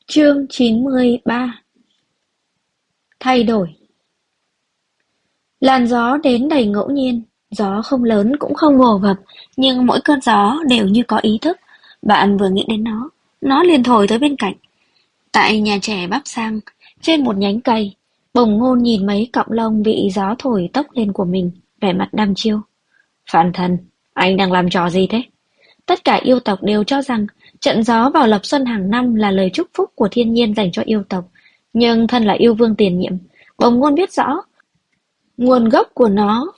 Chương 93. Thay đổi. Làn gió đến đầy ngẫu nhiên, gió không lớn cũng không vồ vập, nhưng mỗi cơn gió đều như có ý thức. Bạn vừa nghĩ đến nó liền thổi tới bên cạnh. Tại nhà trẻ Bắp Sang, trên một nhánh cây, Bồng Ngôn nhìn mấy cọng lông bị gió thổi tốc lên của mình, vẻ mặt đăm chiêu. Phản thần, anh đang làm trò gì thế? Tất cả yêu tộc đều cho rằng trận gió vào lập xuân hàng năm là lời chúc phúc của thiên nhiên dành cho yêu tộc. Nhưng thân là yêu vương tiền nhiệm, Bồng Ngôn biết rõ nguồn gốc của nó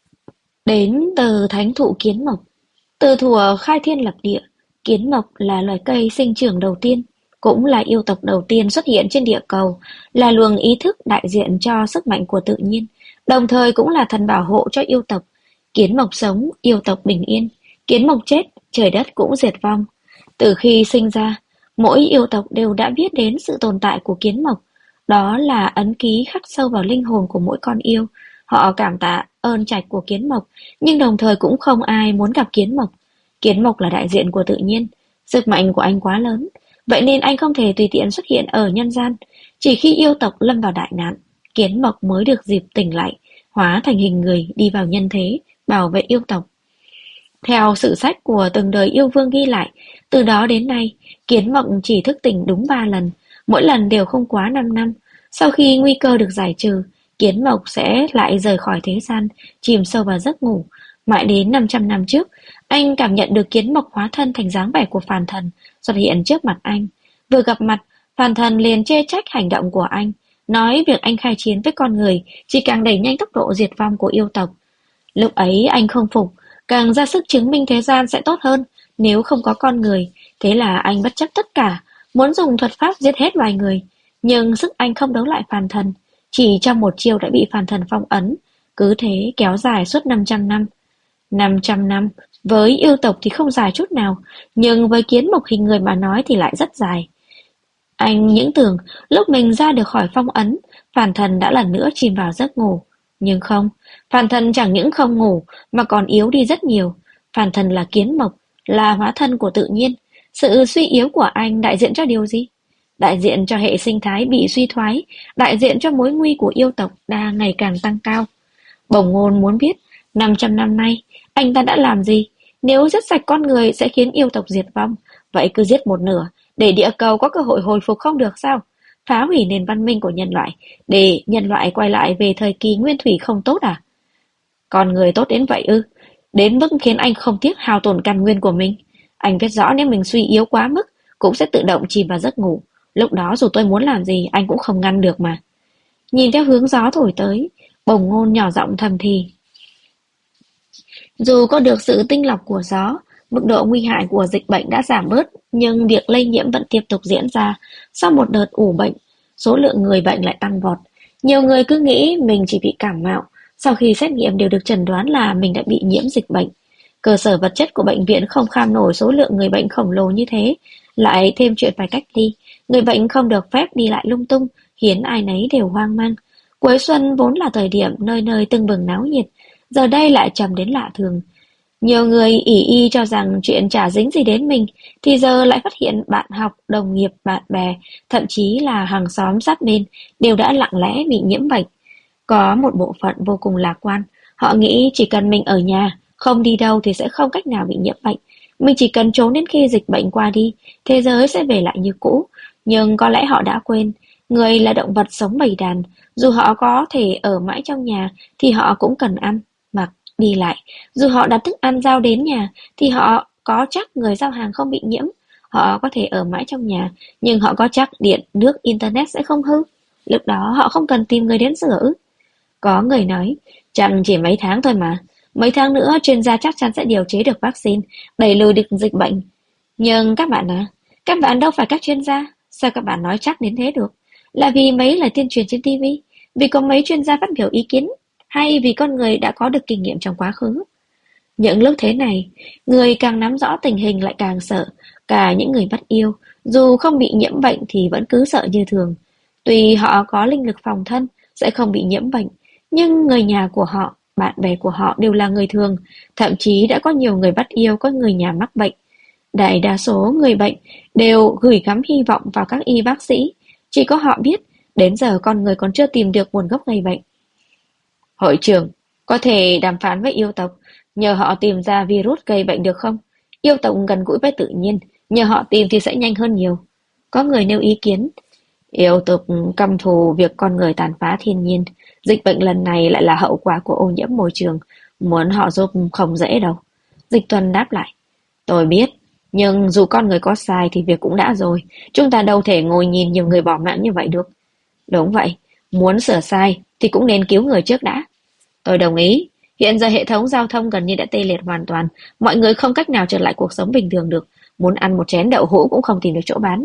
đến từ thánh thụ kiến mộc. Từ thuở khai thiên lập địa, kiến mộc là loài cây sinh trưởng đầu tiên, cũng là yêu tộc đầu tiên xuất hiện trên địa cầu, là luồng ý thức đại diện cho sức mạnh của tự nhiên, đồng thời cũng là thần bảo hộ cho yêu tộc. Kiến mộc sống, yêu tộc bình yên; kiến mộc chết, trời đất cũng diệt vong. Từ khi sinh ra, mỗi yêu tộc đều đã biết đến sự tồn tại của kiến mộc. Đó là ấn ký khắc sâu vào linh hồn của mỗi con yêu. Họ cảm tạ ơn trạch của kiến mộc, nhưng đồng thời cũng không ai muốn gặp kiến mộc. Kiến mộc là đại diện của tự nhiên, sức mạnh của anh quá lớn, vậy nên anh không thể tùy tiện xuất hiện ở nhân gian. Chỉ khi yêu tộc lâm vào đại nạn, kiến mộc mới được dịp tỉnh lại, hóa thành hình người đi vào nhân thế, bảo vệ yêu tộc. Theo sử sách của từng đời yêu vương ghi lại, từ đó đến nay, kiến mộng chỉ thức tỉnh đúng 3 lần, mỗi lần đều không quá 5 năm. Sau khi nguy cơ được giải trừ, kiến mộc sẽ lại rời khỏi thế gian, chìm sâu vào giấc ngủ. Mãi đến 500 năm trước, anh cảm nhận được kiến mộc hóa thân thành dáng vẻ của phàn thần xuất hiện trước mặt anh. Vừa gặp mặt, phàn thần liền chê trách hành động của anh, nói việc anh khai chiến với con người chỉ càng đẩy nhanh tốc độ diệt vong của yêu tộc. Lúc ấy anh không phục, càng ra sức chứng minh thế gian sẽ tốt hơn nếu không có con người, thế là anh bất chấp tất cả, muốn dùng thuật pháp giết hết loài người. Nhưng sức anh không đấu lại phàn thần, chỉ trong một chiêu đã bị phàn thần phong ấn, cứ thế kéo dài suốt 500 năm. 500 năm, với yêu tộc thì không dài chút nào, nhưng với kiến mộc hình người mà nói thì lại rất dài. Anh những tưởng lúc mình ra được khỏi phong ấn, phàn thần đã lần nữa chìm vào giấc ngủ. Nhưng không, phàn thần chẳng những không ngủ mà còn yếu đi rất nhiều. Phàn thần là kiến mộc, là hóa thân của tự nhiên. Sự suy yếu của anh đại diện cho điều gì? Đại diện cho hệ sinh thái bị suy thoái, đại diện cho mối nguy của yêu tộc đang ngày càng tăng cao. Bổng Ngôn muốn biết, 500 năm nay, anh ta đã làm gì? Nếu giết sạch con người sẽ khiến yêu tộc diệt vong, vậy cứ giết một nửa, để địa cầu có cơ hội hồi phục không được sao? Phá hủy nền văn minh của nhân loại, để nhân loại quay lại về thời kỳ nguyên thủy không tốt à? Con người tốt đến vậy ư? Đến mức khiến anh không tiếc hao tổn căn nguyên của mình. Anh biết rõ nếu mình suy yếu quá mức, cũng sẽ tự động chìm vào giấc ngủ. Lúc đó dù tôi muốn làm gì, anh cũng không ngăn được mà. Nhìn theo hướng gió thổi tới, Bồng Ngôn nhỏ giọng thầm thì. Dù có được sự tinh lọc của gió, mức độ nguy hại của dịch bệnh đã giảm bớt, nhưng việc lây nhiễm vẫn tiếp tục diễn ra. Sau một đợt ủ bệnh, số lượng người bệnh lại tăng vọt. Nhiều người cứ nghĩ mình chỉ bị cảm mạo, sau khi xét nghiệm đều được chẩn đoán là mình đã bị nhiễm dịch bệnh. Cơ sở vật chất của bệnh viện không kham nổi số lượng người bệnh khổng lồ như thế, lại thêm chuyện phải cách ly, người bệnh không được phép đi lại lung tung, khiến ai nấy đều hoang mang. Cuối xuân vốn là thời điểm nơi nơi tưng bừng náo nhiệt, giờ đây lại trầm đến lạ thường. Nhiều người ỷ y cho rằng chuyện chả dính gì đến mình, thì giờ lại phát hiện bạn học, đồng nghiệp, bạn bè, thậm chí là hàng xóm sát bên đều đã lặng lẽ bị nhiễm bệnh. Có một bộ phận vô cùng lạc quan, họ nghĩ chỉ cần mình ở nhà, không đi đâu thì sẽ không cách nào bị nhiễm bệnh. Mình chỉ cần trốn đến khi dịch bệnh qua đi, thế giới sẽ về lại như cũ. Nhưng có lẽ họ đã quên, người là động vật sống bầy đàn, dù họ có thể ở mãi trong nhà thì họ cũng cần ăn, mặc, đi lại. Dù họ đặt thức ăn giao đến nhà thì họ có chắc người giao hàng không bị nhiễm. Họ có thể ở mãi trong nhà, nhưng họ có chắc điện, nước, internet sẽ không hư. Lúc đó họ không cần tìm người đến sửa. Có người nói, chẳng chỉ mấy tháng thôi mà. Mấy tháng nữa chuyên gia chắc chắn sẽ điều chế được vaccine, đẩy lùi được dịch bệnh. Nhưng các bạn các bạn đâu phải các chuyên gia. Sao các bạn nói chắc đến thế được? Là vì mấy lời tuyên truyền trên TV? Vì có mấy chuyên gia phát biểu ý kiến? Hay vì con người đã có được kinh nghiệm trong quá khứ? Những lúc thế này, người càng nắm rõ tình hình lại càng sợ. Cả những người bắt yêu, dù không bị nhiễm bệnh thì vẫn cứ sợ như thường. Tuy họ có linh lực phòng thân, sẽ không bị nhiễm bệnh, nhưng người nhà của họ, bạn bè của họ đều là người thường. Thậm chí đã có nhiều người bắt yêu có người nhà mắc bệnh. Đại đa số người bệnh đều gửi gắm hy vọng vào các y bác sĩ, chỉ có họ biết đến giờ con người còn chưa tìm được nguồn gốc gây bệnh. Hội trưởng, có thể đàm phán với yêu tộc, nhờ họ tìm ra virus gây bệnh được không? Yêu tộc gần gũi với tự nhiên, nhờ họ tìm thì sẽ nhanh hơn nhiều. Có người nêu ý kiến, yêu tộc căm thù việc con người tàn phá thiên nhiên. Dịch bệnh lần này lại là hậu quả của ô nhiễm môi trường, muốn họ giúp không dễ đâu. Dịch Tuân đáp lại, tôi biết, nhưng dù con người có sai thì việc cũng đã rồi. Chúng ta đâu thể ngồi nhìn nhiều người bỏ mạng như vậy được. Đúng vậy, muốn sửa sai thì cũng nên cứu người trước đã. Tôi đồng ý, hiện giờ hệ thống giao thông gần như đã tê liệt hoàn toàn, mọi người không cách nào trở lại cuộc sống bình thường được, muốn ăn một chén đậu hũ cũng không tìm được chỗ bán.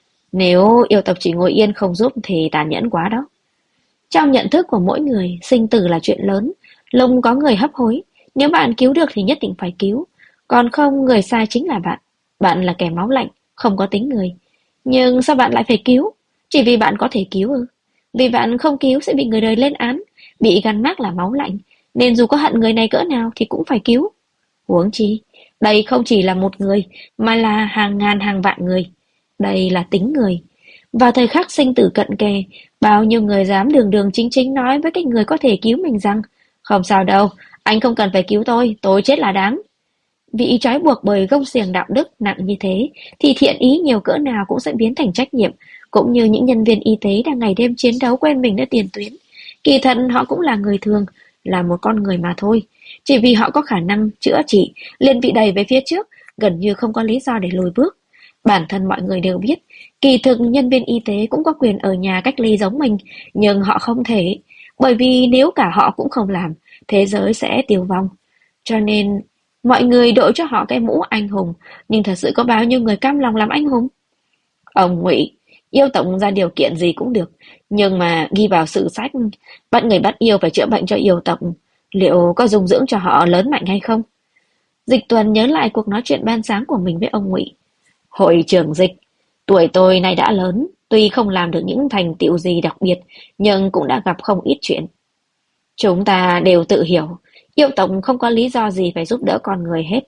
Nếu yêu tộc chỉ ngồi yên không giúp thì tàn nhẫn quá đó. Trong nhận thức của mỗi người, sinh tử là chuyện lớn, lùng có người hấp hối, nếu bạn cứu được thì nhất định phải cứu, còn không người sai chính là bạn. Bạn là kẻ máu lạnh, không có tính người. Nhưng sao bạn lại phải cứu? Chỉ vì bạn có thể cứu ư? Vì bạn không cứu sẽ bị người đời lên án, bị gắn mác là máu lạnh, nên dù có hận người này cỡ nào thì cũng phải cứu. Huống chi, đây không chỉ là một người, mà là hàng ngàn hàng vạn người. Đây là tính người. Vào thời khắc sinh tử cận kề, bao nhiêu người dám đường đường chính chính nói với cái người có thể cứu mình rằng không sao đâu, anh không cần phải cứu tôi chết là đáng. Bị trói buộc bởi gông xiềng đạo đức nặng như thế, thì thiện ý nhiều cỡ nào cũng sẽ biến thành trách nhiệm, cũng như những nhân viên y tế đang ngày đêm chiến đấu quên mình ở tiền tuyến. Kỳ thật họ cũng là người thường, là một con người mà thôi. Chỉ vì họ có khả năng chữa trị, liền bị đẩy về phía trước, gần như không có lý do để lùi bước. Bản thân mọi người đều biết, kỳ thực nhân viên y tế cũng có quyền ở nhà cách ly giống mình, nhưng họ không thể, bởi vì nếu cả họ cũng không làm, thế giới sẽ tiêu vong. Cho nên, mọi người đội cho họ cái mũ anh hùng, nhưng thật sự có bao nhiêu người cam lòng làm anh hùng? Ông Ngụy, yêu tổng ra điều kiện gì cũng được, nhưng mà ghi vào sử sách, bắt người bắt yêu phải chữa bệnh cho yêu tộc, liệu có dung dưỡng cho họ lớn mạnh hay không? Dịch Tuần nhớ lại cuộc nói chuyện ban sáng của mình với ông Ngụy. Hội trưởng Dịch, tuổi tôi nay đã lớn, tuy không làm được những thành tựu gì đặc biệt, nhưng cũng đã gặp không ít chuyện. Chúng ta đều tự hiểu, yêu tộc không có lý do gì phải giúp đỡ con người hết.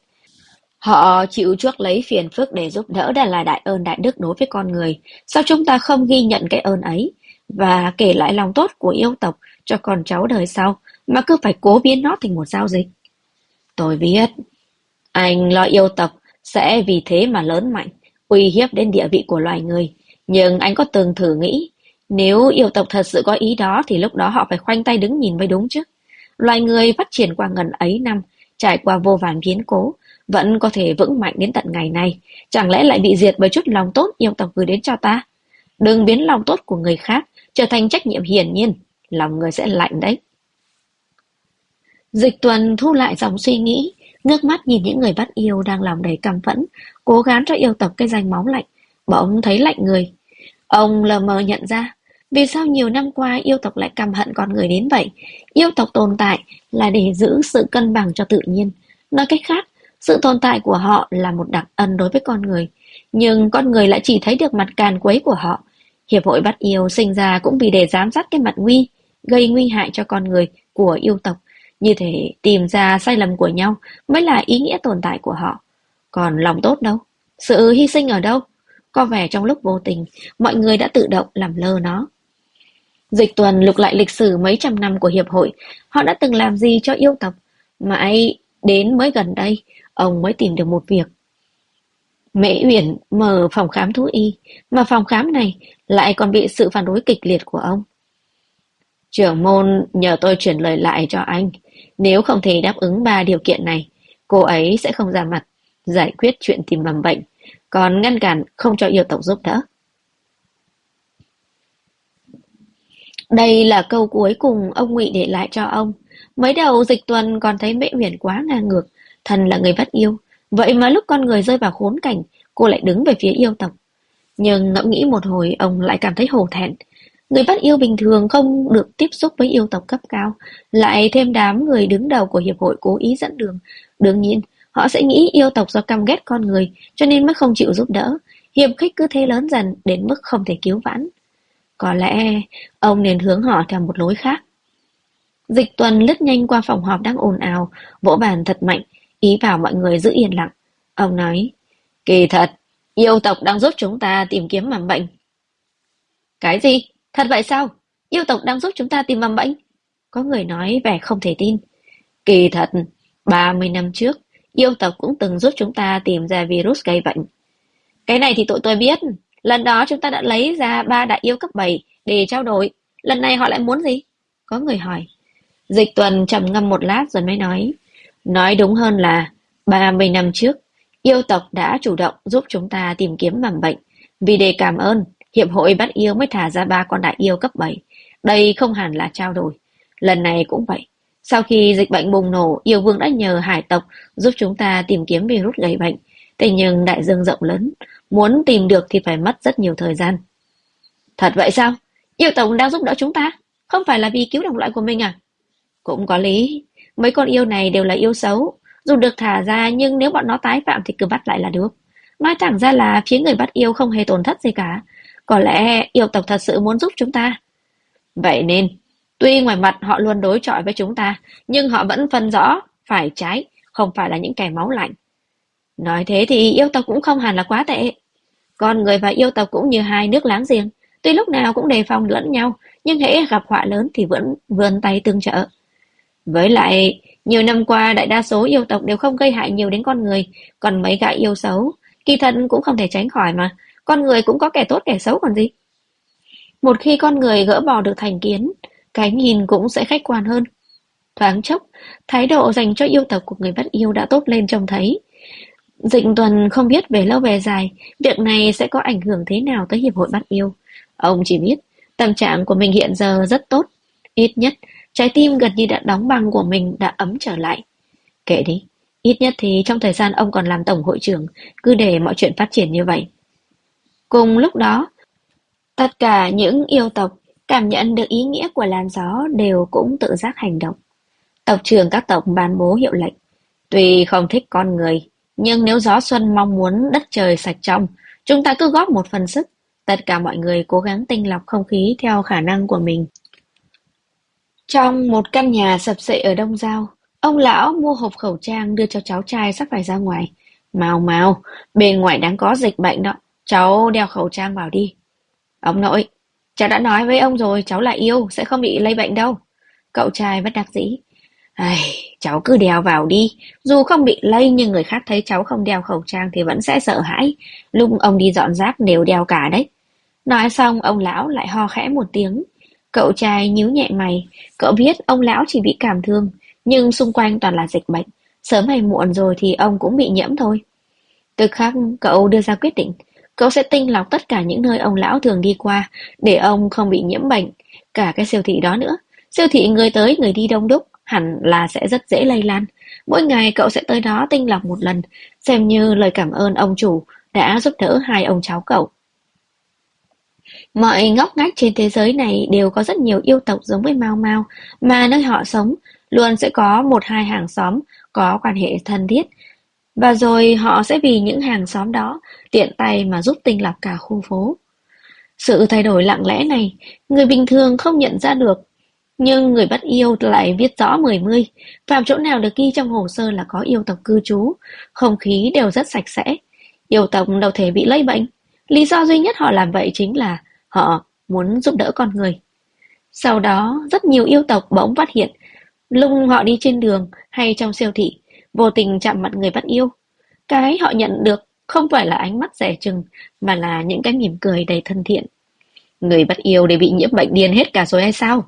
Họ chịu chuốc lấy phiền phức để giúp đỡ đã là đại ơn đại đức đối với con người. Sao chúng ta không ghi nhận cái ơn ấy và kể lại lòng tốt của yêu tộc cho con cháu đời sau, mà cứ phải cố biến nó thành một giao dịch? Tôi biết, anh lo yêu tộc sẽ vì thế mà lớn mạnh, uy hiếp đến địa vị của loài người. Nhưng anh có từng thử nghĩ, nếu yêu tộc thật sự có ý đó thì lúc đó họ phải khoanh tay đứng nhìn mới đúng chứ. Loài người phát triển qua ngần ấy năm, trải qua vô vàn biến cố, vẫn có thể vững mạnh đến tận ngày nay. Chẳng lẽ lại bị diệt bởi chút lòng tốt yêu tộc gửi đến cho ta? Đừng biến lòng tốt của người khác trở thành trách nhiệm hiển nhiên, lòng người sẽ lạnh đấy. Dịch Tuần thu lại dòng suy nghĩ, ngước mắt nhìn những người bắt yêu đang lòng đầy căm phẫn, cố gắng cho yêu tộc cái danh máu lạnh, bỗng thấy lạnh người. Ông lờ mờ nhận ra, vì sao nhiều năm qua yêu tộc lại căm hận con người đến vậy? Yêu tộc tồn tại là để giữ sự cân bằng cho tự nhiên. Nói cách khác, sự tồn tại của họ là một đặc ân đối với con người, nhưng con người lại chỉ thấy được mặt càn quấy của họ. Hiệp hội bắt yêu sinh ra cũng vì để giám sát cái mặt nguy, gây nguy hại cho con người của yêu tộc. Như thể tìm ra sai lầm của nhau mới là ý nghĩa tồn tại của họ. Còn lòng tốt đâu? Sự hy sinh ở đâu? Có vẻ trong lúc vô tình, mọi người đã tự động làm lơ nó. Dịch Tuần lục lại lịch sử mấy trăm năm của hiệp hội, họ đã từng làm gì cho yêu tộc. Mãi đến mới gần đây, ông mới tìm được một việc. Mễ Uyển mở phòng khám thú y, mà phòng khám này lại còn bị sự phản đối kịch liệt của ông. Trưởng môn nhờ tôi chuyển lời lại cho anh, nếu không thể đáp ứng 3 điều kiện này, cô ấy sẽ không ra mặt, giải quyết chuyện tìm mầm bệnh, còn ngăn cản không cho yêu tộc giúp đỡ. Đây là câu cuối cùng ông Ngụy để lại cho ông. Mới đầu Dịch Tuần còn thấy Mễ Uyển quá ngang ngược, thần là người bắt yêu, vậy mà lúc con người rơi vào khốn cảnh, cô lại đứng về phía yêu tộc. Nhưng ngẫm nghĩ một hồi, ông lại cảm thấy hổ thẹn. Người bắt yêu bình thường không được tiếp xúc với yêu tộc cấp cao, lại thêm đám người đứng đầu của hiệp hội cố ý dẫn đường. Đương nhiên, họ sẽ nghĩ yêu tộc do căm ghét con người, cho nên mới không chịu giúp đỡ. Hiềm khích cứ thế lớn dần đến mức không thể cứu vãn. Có lẽ ông nên hướng họ theo một lối khác. Dịch Tuần lướt nhanh qua phòng họp đang ồn ào, vỗ bàn thật mạnh, ý bảo mọi người giữ yên lặng. Ông nói, Kỳ thật, yêu tộc đang giúp chúng ta tìm kiếm mầm bệnh. Cái gì? Thật vậy sao? Yêu tộc đang giúp chúng ta tìm mầm bệnh? Có người nói vẻ không thể tin. Kỳ thật, 30 năm trước, yêu tộc cũng từng giúp chúng ta tìm ra virus gây bệnh. Cái này thì tụi tôi biết. Lần đó chúng ta đã lấy ra 3 đại yêu cấp 7 để trao đổi. Lần này họ lại muốn gì? Có người hỏi. Dịch Tuần trầm ngâm một lát rồi mới nói. Nói đúng hơn là 30 năm trước, yêu tộc đã chủ động giúp chúng ta tìm kiếm mầm bệnh. Vì để cảm ơn, Hiệp hội bắt yêu mới thả ra 3 con đại yêu cấp 7. Đây không hẳn là trao đổi. Lần này cũng vậy. Sau khi dịch bệnh bùng nổ, yêu vương đã nhờ hải tộc giúp chúng ta tìm kiếm virus gây bệnh. Thế nhưng đại dương rộng lớn, muốn tìm được thì phải mất rất nhiều thời gian. Thật vậy sao? Yêu tộc đang giúp đỡ chúng ta? Không phải là vì cứu đồng loại của mình à? Cũng có lý. Mấy con yêu này đều là yêu xấu. Dù được thả ra nhưng nếu bọn nó tái phạm thì cứ bắt lại là được. Nói thẳng ra là phía người bắt yêu không hề tổn thất gì cả. Có lẽ yêu tộc thật sự muốn giúp chúng ta. Vậy nên, tuy ngoài mặt họ luôn đối chọi với chúng ta, nhưng họ vẫn phân rõ phải trái, không phải là những kẻ máu lạnh. Nói thế thì yêu tộc cũng không hẳn là quá tệ. Con người và yêu tộc cũng như hai nước láng giềng, tuy lúc nào cũng đề phòng lẫn nhau, nhưng hễ gặp họa lớn thì vẫn vươn tay tương trợ. Với lại, nhiều năm qua đại đa số yêu tộc đều không gây hại nhiều đến con người, còn mấy gã yêu xấu, kỳ thật cũng không thể tránh khỏi mà, con người cũng có kẻ tốt kẻ xấu còn gì. Một khi con người gỡ bỏ được thành kiến, cái nhìn cũng sẽ khách quan hơn. Thoáng chốc, thái độ dành cho yêu tộc của người bắt yêu đã tốt lên trông thấy. Dịch Tuần không biết về lâu về dài, việc này sẽ có ảnh hưởng thế nào tới hiệp hội bắt yêu. Ông chỉ biết, tâm trạng của mình hiện giờ rất tốt. Ít nhất, trái tim gần như đã đóng băng của mình đã ấm trở lại. Kệ đi, ít nhất thì trong thời gian ông còn làm tổng hội trưởng, cứ để mọi chuyện phát triển như vậy. Cùng lúc đó, tất cả những yêu tộc cảm nhận được ý nghĩa của làn gió đều cũng tự giác hành động. Tộc trưởng các tộc ban bố hiệu lệnh. Tuy không thích con người, nhưng nếu gió xuân mong muốn đất trời sạch trong, chúng ta cứ góp một phần sức. Tất cả mọi người cố gắng tinh lọc không khí theo khả năng của mình. Trong một căn nhà sập xệ ở Đông Giao, ông lão mua hộp khẩu trang đưa cho cháu trai sắp phải ra ngoài. Mau mau, bên ngoài đang có dịch bệnh đó, cháu đeo khẩu trang vào đi. Ông nội, cháu đã nói với ông rồi, cháu là yêu, sẽ không bị lây bệnh đâu. Cậu trai bất đắc dĩ. Ai, cháu cứ đeo vào đi, dù không bị lây nhưng người khác thấy cháu không đeo khẩu trang thì vẫn sẽ sợ hãi. Lúc ông đi dọn rác đều đeo cả đấy. Nói xong ông lão lại ho khẽ một tiếng. Cậu trai nhíu nhẹ mày, cậu biết ông lão chỉ bị cảm thương, nhưng xung quanh toàn là dịch bệnh, sớm hay muộn rồi thì ông cũng bị nhiễm thôi. Tức khắc cậu đưa ra quyết định, cậu sẽ tinh lọc tất cả những nơi ông lão thường đi qua, để ông không bị nhiễm bệnh, cả cái siêu thị đó nữa. Siêu thị người tới người đi đông đúc, hẳn là sẽ rất dễ lây lan. Mỗi ngày cậu sẽ tới đó tinh lọc một lần, xem như lời cảm ơn ông chủ đã giúp đỡ hai ông cháu cậu. Mọi ngóc ngách trên thế giới này đều có rất nhiều yêu tộc giống với Mao Mao, mà nơi họ sống luôn sẽ có một hai hàng xóm có quan hệ thân thiết, và rồi họ sẽ vì những hàng xóm đó tiện tay mà giúp tinh lọc cả khu phố. Sự thay đổi lặng lẽ này, người bình thường không nhận ra được, nhưng người bắt yêu lại viết rõ mười mươi, phạm chỗ nào được ghi trong hồ sơ là có yêu tộc cư trú, không khí đều rất sạch sẽ. Yêu tộc đâu thể bị lây bệnh. Lý do duy nhất họ làm vậy chính là họ muốn giúp đỡ con người. Sau đó, rất nhiều yêu tộc bỗng phát hiện, lúc họ đi trên đường hay trong siêu thị, vô tình chạm mặt người bắt yêu. Cái họ nhận được không phải là ánh mắt dè chừng, mà là những cái mỉm cười đầy thân thiện. Người bắt yêu để bị nhiễm bệnh điên hết cả rồi hay sao?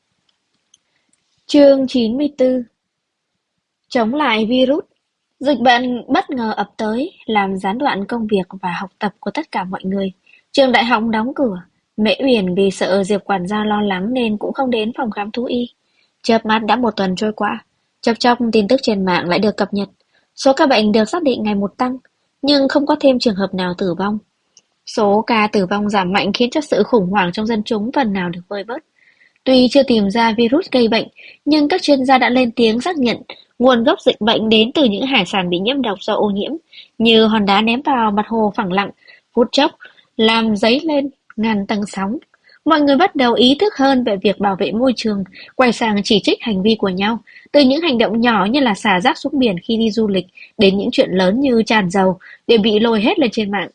Chương 94. Chống lại virus. Dịch bệnh bất ngờ ập tới, làm gián đoạn công việc và học tập của tất cả mọi người. Trường đại học đóng cửa. Mễ Uyển vì sợ Diệp quản gia lo lắng nên cũng không đến phòng khám thú y. Chớp mắt đã một tuần trôi qua, chốc chốc tin tức trên mạng lại được cập nhật. Số ca bệnh được xác định ngày một tăng, nhưng không có thêm trường hợp nào tử vong. Số ca tử vong giảm mạnh khiến cho sự khủng hoảng trong dân chúng phần nào được vơi bớt. Tuy chưa tìm ra virus gây bệnh, nhưng các chuyên gia đã lên tiếng xác nhận nguồn gốc dịch bệnh đến từ những hải sản bị nhiễm độc do ô nhiễm, như hòn đá ném vào mặt hồ phẳng lặng, phút chốc làm dấy lên ngàn tầng sóng. Mọi người bắt đầu ý thức hơn về việc bảo vệ môi trường, quay sang chỉ trích hành vi của nhau, từ những hành động nhỏ như là xả rác xuống biển khi đi du lịch đến những chuyện lớn như tràn dầu đều bị lôi hết lên trên mạng.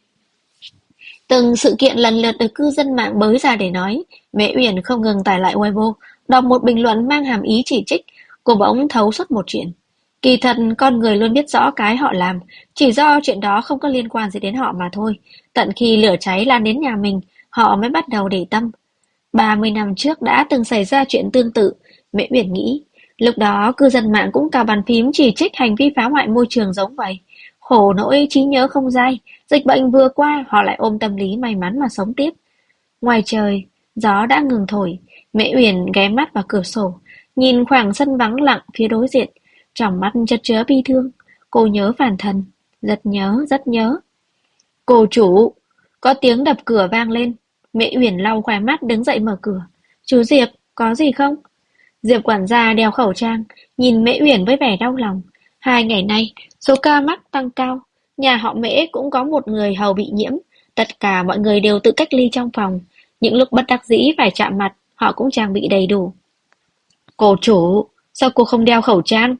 Từng sự kiện lần lượt được cư dân mạng bới ra để nói, Mễ Uyển không ngừng tải lại Weibo, đọc một bình luận mang hàm ý chỉ trích, cô bỗng thấu suốt một chuyện. Kỳ thật, con người luôn biết rõ cái họ làm, chỉ do chuyện đó không có liên quan gì đến họ mà thôi. Tận khi lửa cháy lan đến nhà mình, họ mới bắt đầu để tâm. 30 năm trước đã từng xảy ra chuyện tương tự, Mễ Uyển nghĩ. Lúc đó cư dân mạng cũng cào bàn phím chỉ trích hành vi phá hoại môi trường giống vậy. Khổ nỗi trí nhớ không dai, dịch bệnh vừa qua họ lại ôm tâm lý may mắn mà sống tiếp. Ngoài trời, gió đã ngừng thổi, Mễ Uyển ghé mắt vào cửa sổ, nhìn khoảng sân vắng lặng phía đối diện, trong mắt chất chứa bi thương. Cô nhớ Phàn Thần, rất nhớ, rất nhớ. Cô chủ, có tiếng đập cửa vang lên. Mễ Uyển lau khóe mắt đứng dậy mở cửa. Chú Diệp, có gì không? Diệp quản gia đeo khẩu trang, nhìn Mễ Uyển với vẻ đau lòng. 2 ngày nay, số ca mắc tăng cao. Nhà họ Mễ cũng có một người hầu bị nhiễm. Tất cả mọi người đều tự cách ly trong phòng. Những lúc bất đắc dĩ phải chạm mặt, họ cũng trang bị đầy đủ. Cô chủ, sao cô không đeo khẩu trang?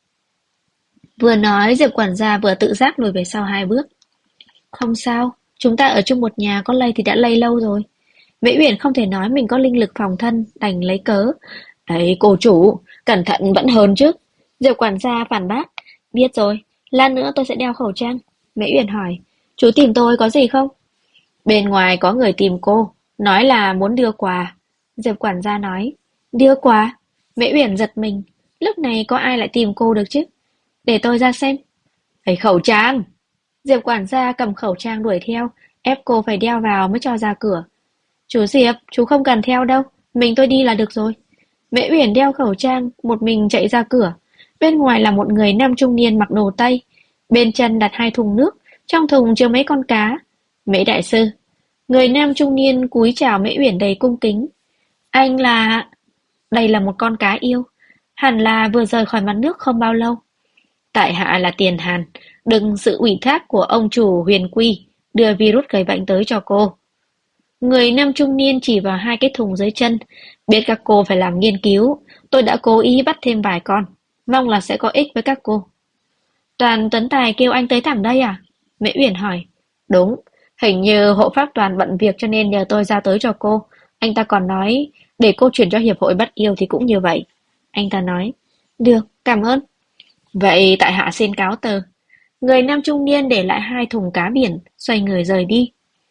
Vừa nói, Diệp quản gia vừa tự giác lùi về sau 2 bước. Không sao, chúng ta ở chung một nhà, có lây thì đã lây lâu rồi. Mễ Uyển không thể nói mình có linh lực phòng thân, đành lấy cớ. Đấy, cô chủ, cẩn thận vẫn hơn chứ. Diệp quản gia phản bác. Biết rồi, lát nữa tôi sẽ đeo khẩu trang. Mễ Uyển hỏi, chú tìm tôi có gì không? Bên ngoài có người tìm cô, nói là muốn đưa quà. Diệp quản gia nói, đưa quà? Mễ Uyển giật mình, lúc này có ai lại tìm cô được chứ? Để tôi ra xem. Phải khẩu trang. Diệp quản gia cầm khẩu trang đuổi theo, ép cô phải đeo vào mới cho ra cửa. Chú Diệp, chú không cần theo đâu, mình tôi đi là được rồi. Mễ Uyển đeo khẩu trang, một mình chạy ra cửa. Bên ngoài là một người nam trung niên mặc đồ Tây. Bên chân đặt 2 thùng nước, trong thùng chứa mấy con cá. Mễ đại sư. Người nam trung niên cúi chào Mễ Uyển đầy cung kính. Anh là... Đây là một con cá yêu. Hẳn là vừa rời khỏi mặt nước không bao lâu. Tại hạ là Tiền Hàn, đừng sự ủy thác của ông chủ Huyền Quy đưa virus gây bệnh tới cho cô. Người nam trung niên chỉ vào 2 cái thùng dưới chân. Biết các cô phải làm nghiên cứu, tôi đã cố ý bắt thêm vài con, mong là sẽ có ích với các cô. Toàn Tuấn Tài kêu anh tới thẳng đây à? Mễ Uyển hỏi. Đúng, hình như hộ pháp Toàn bận việc cho nên nhờ tôi ra tới cho cô. Anh ta còn nói, để cô chuyển cho hiệp hội bắt yêu thì cũng như vậy. Anh ta nói, được, cảm ơn. Vậy tại hạ xin cáo từ. Người nam trung niên để lại 2 thùng cá biển, xoay người rời đi.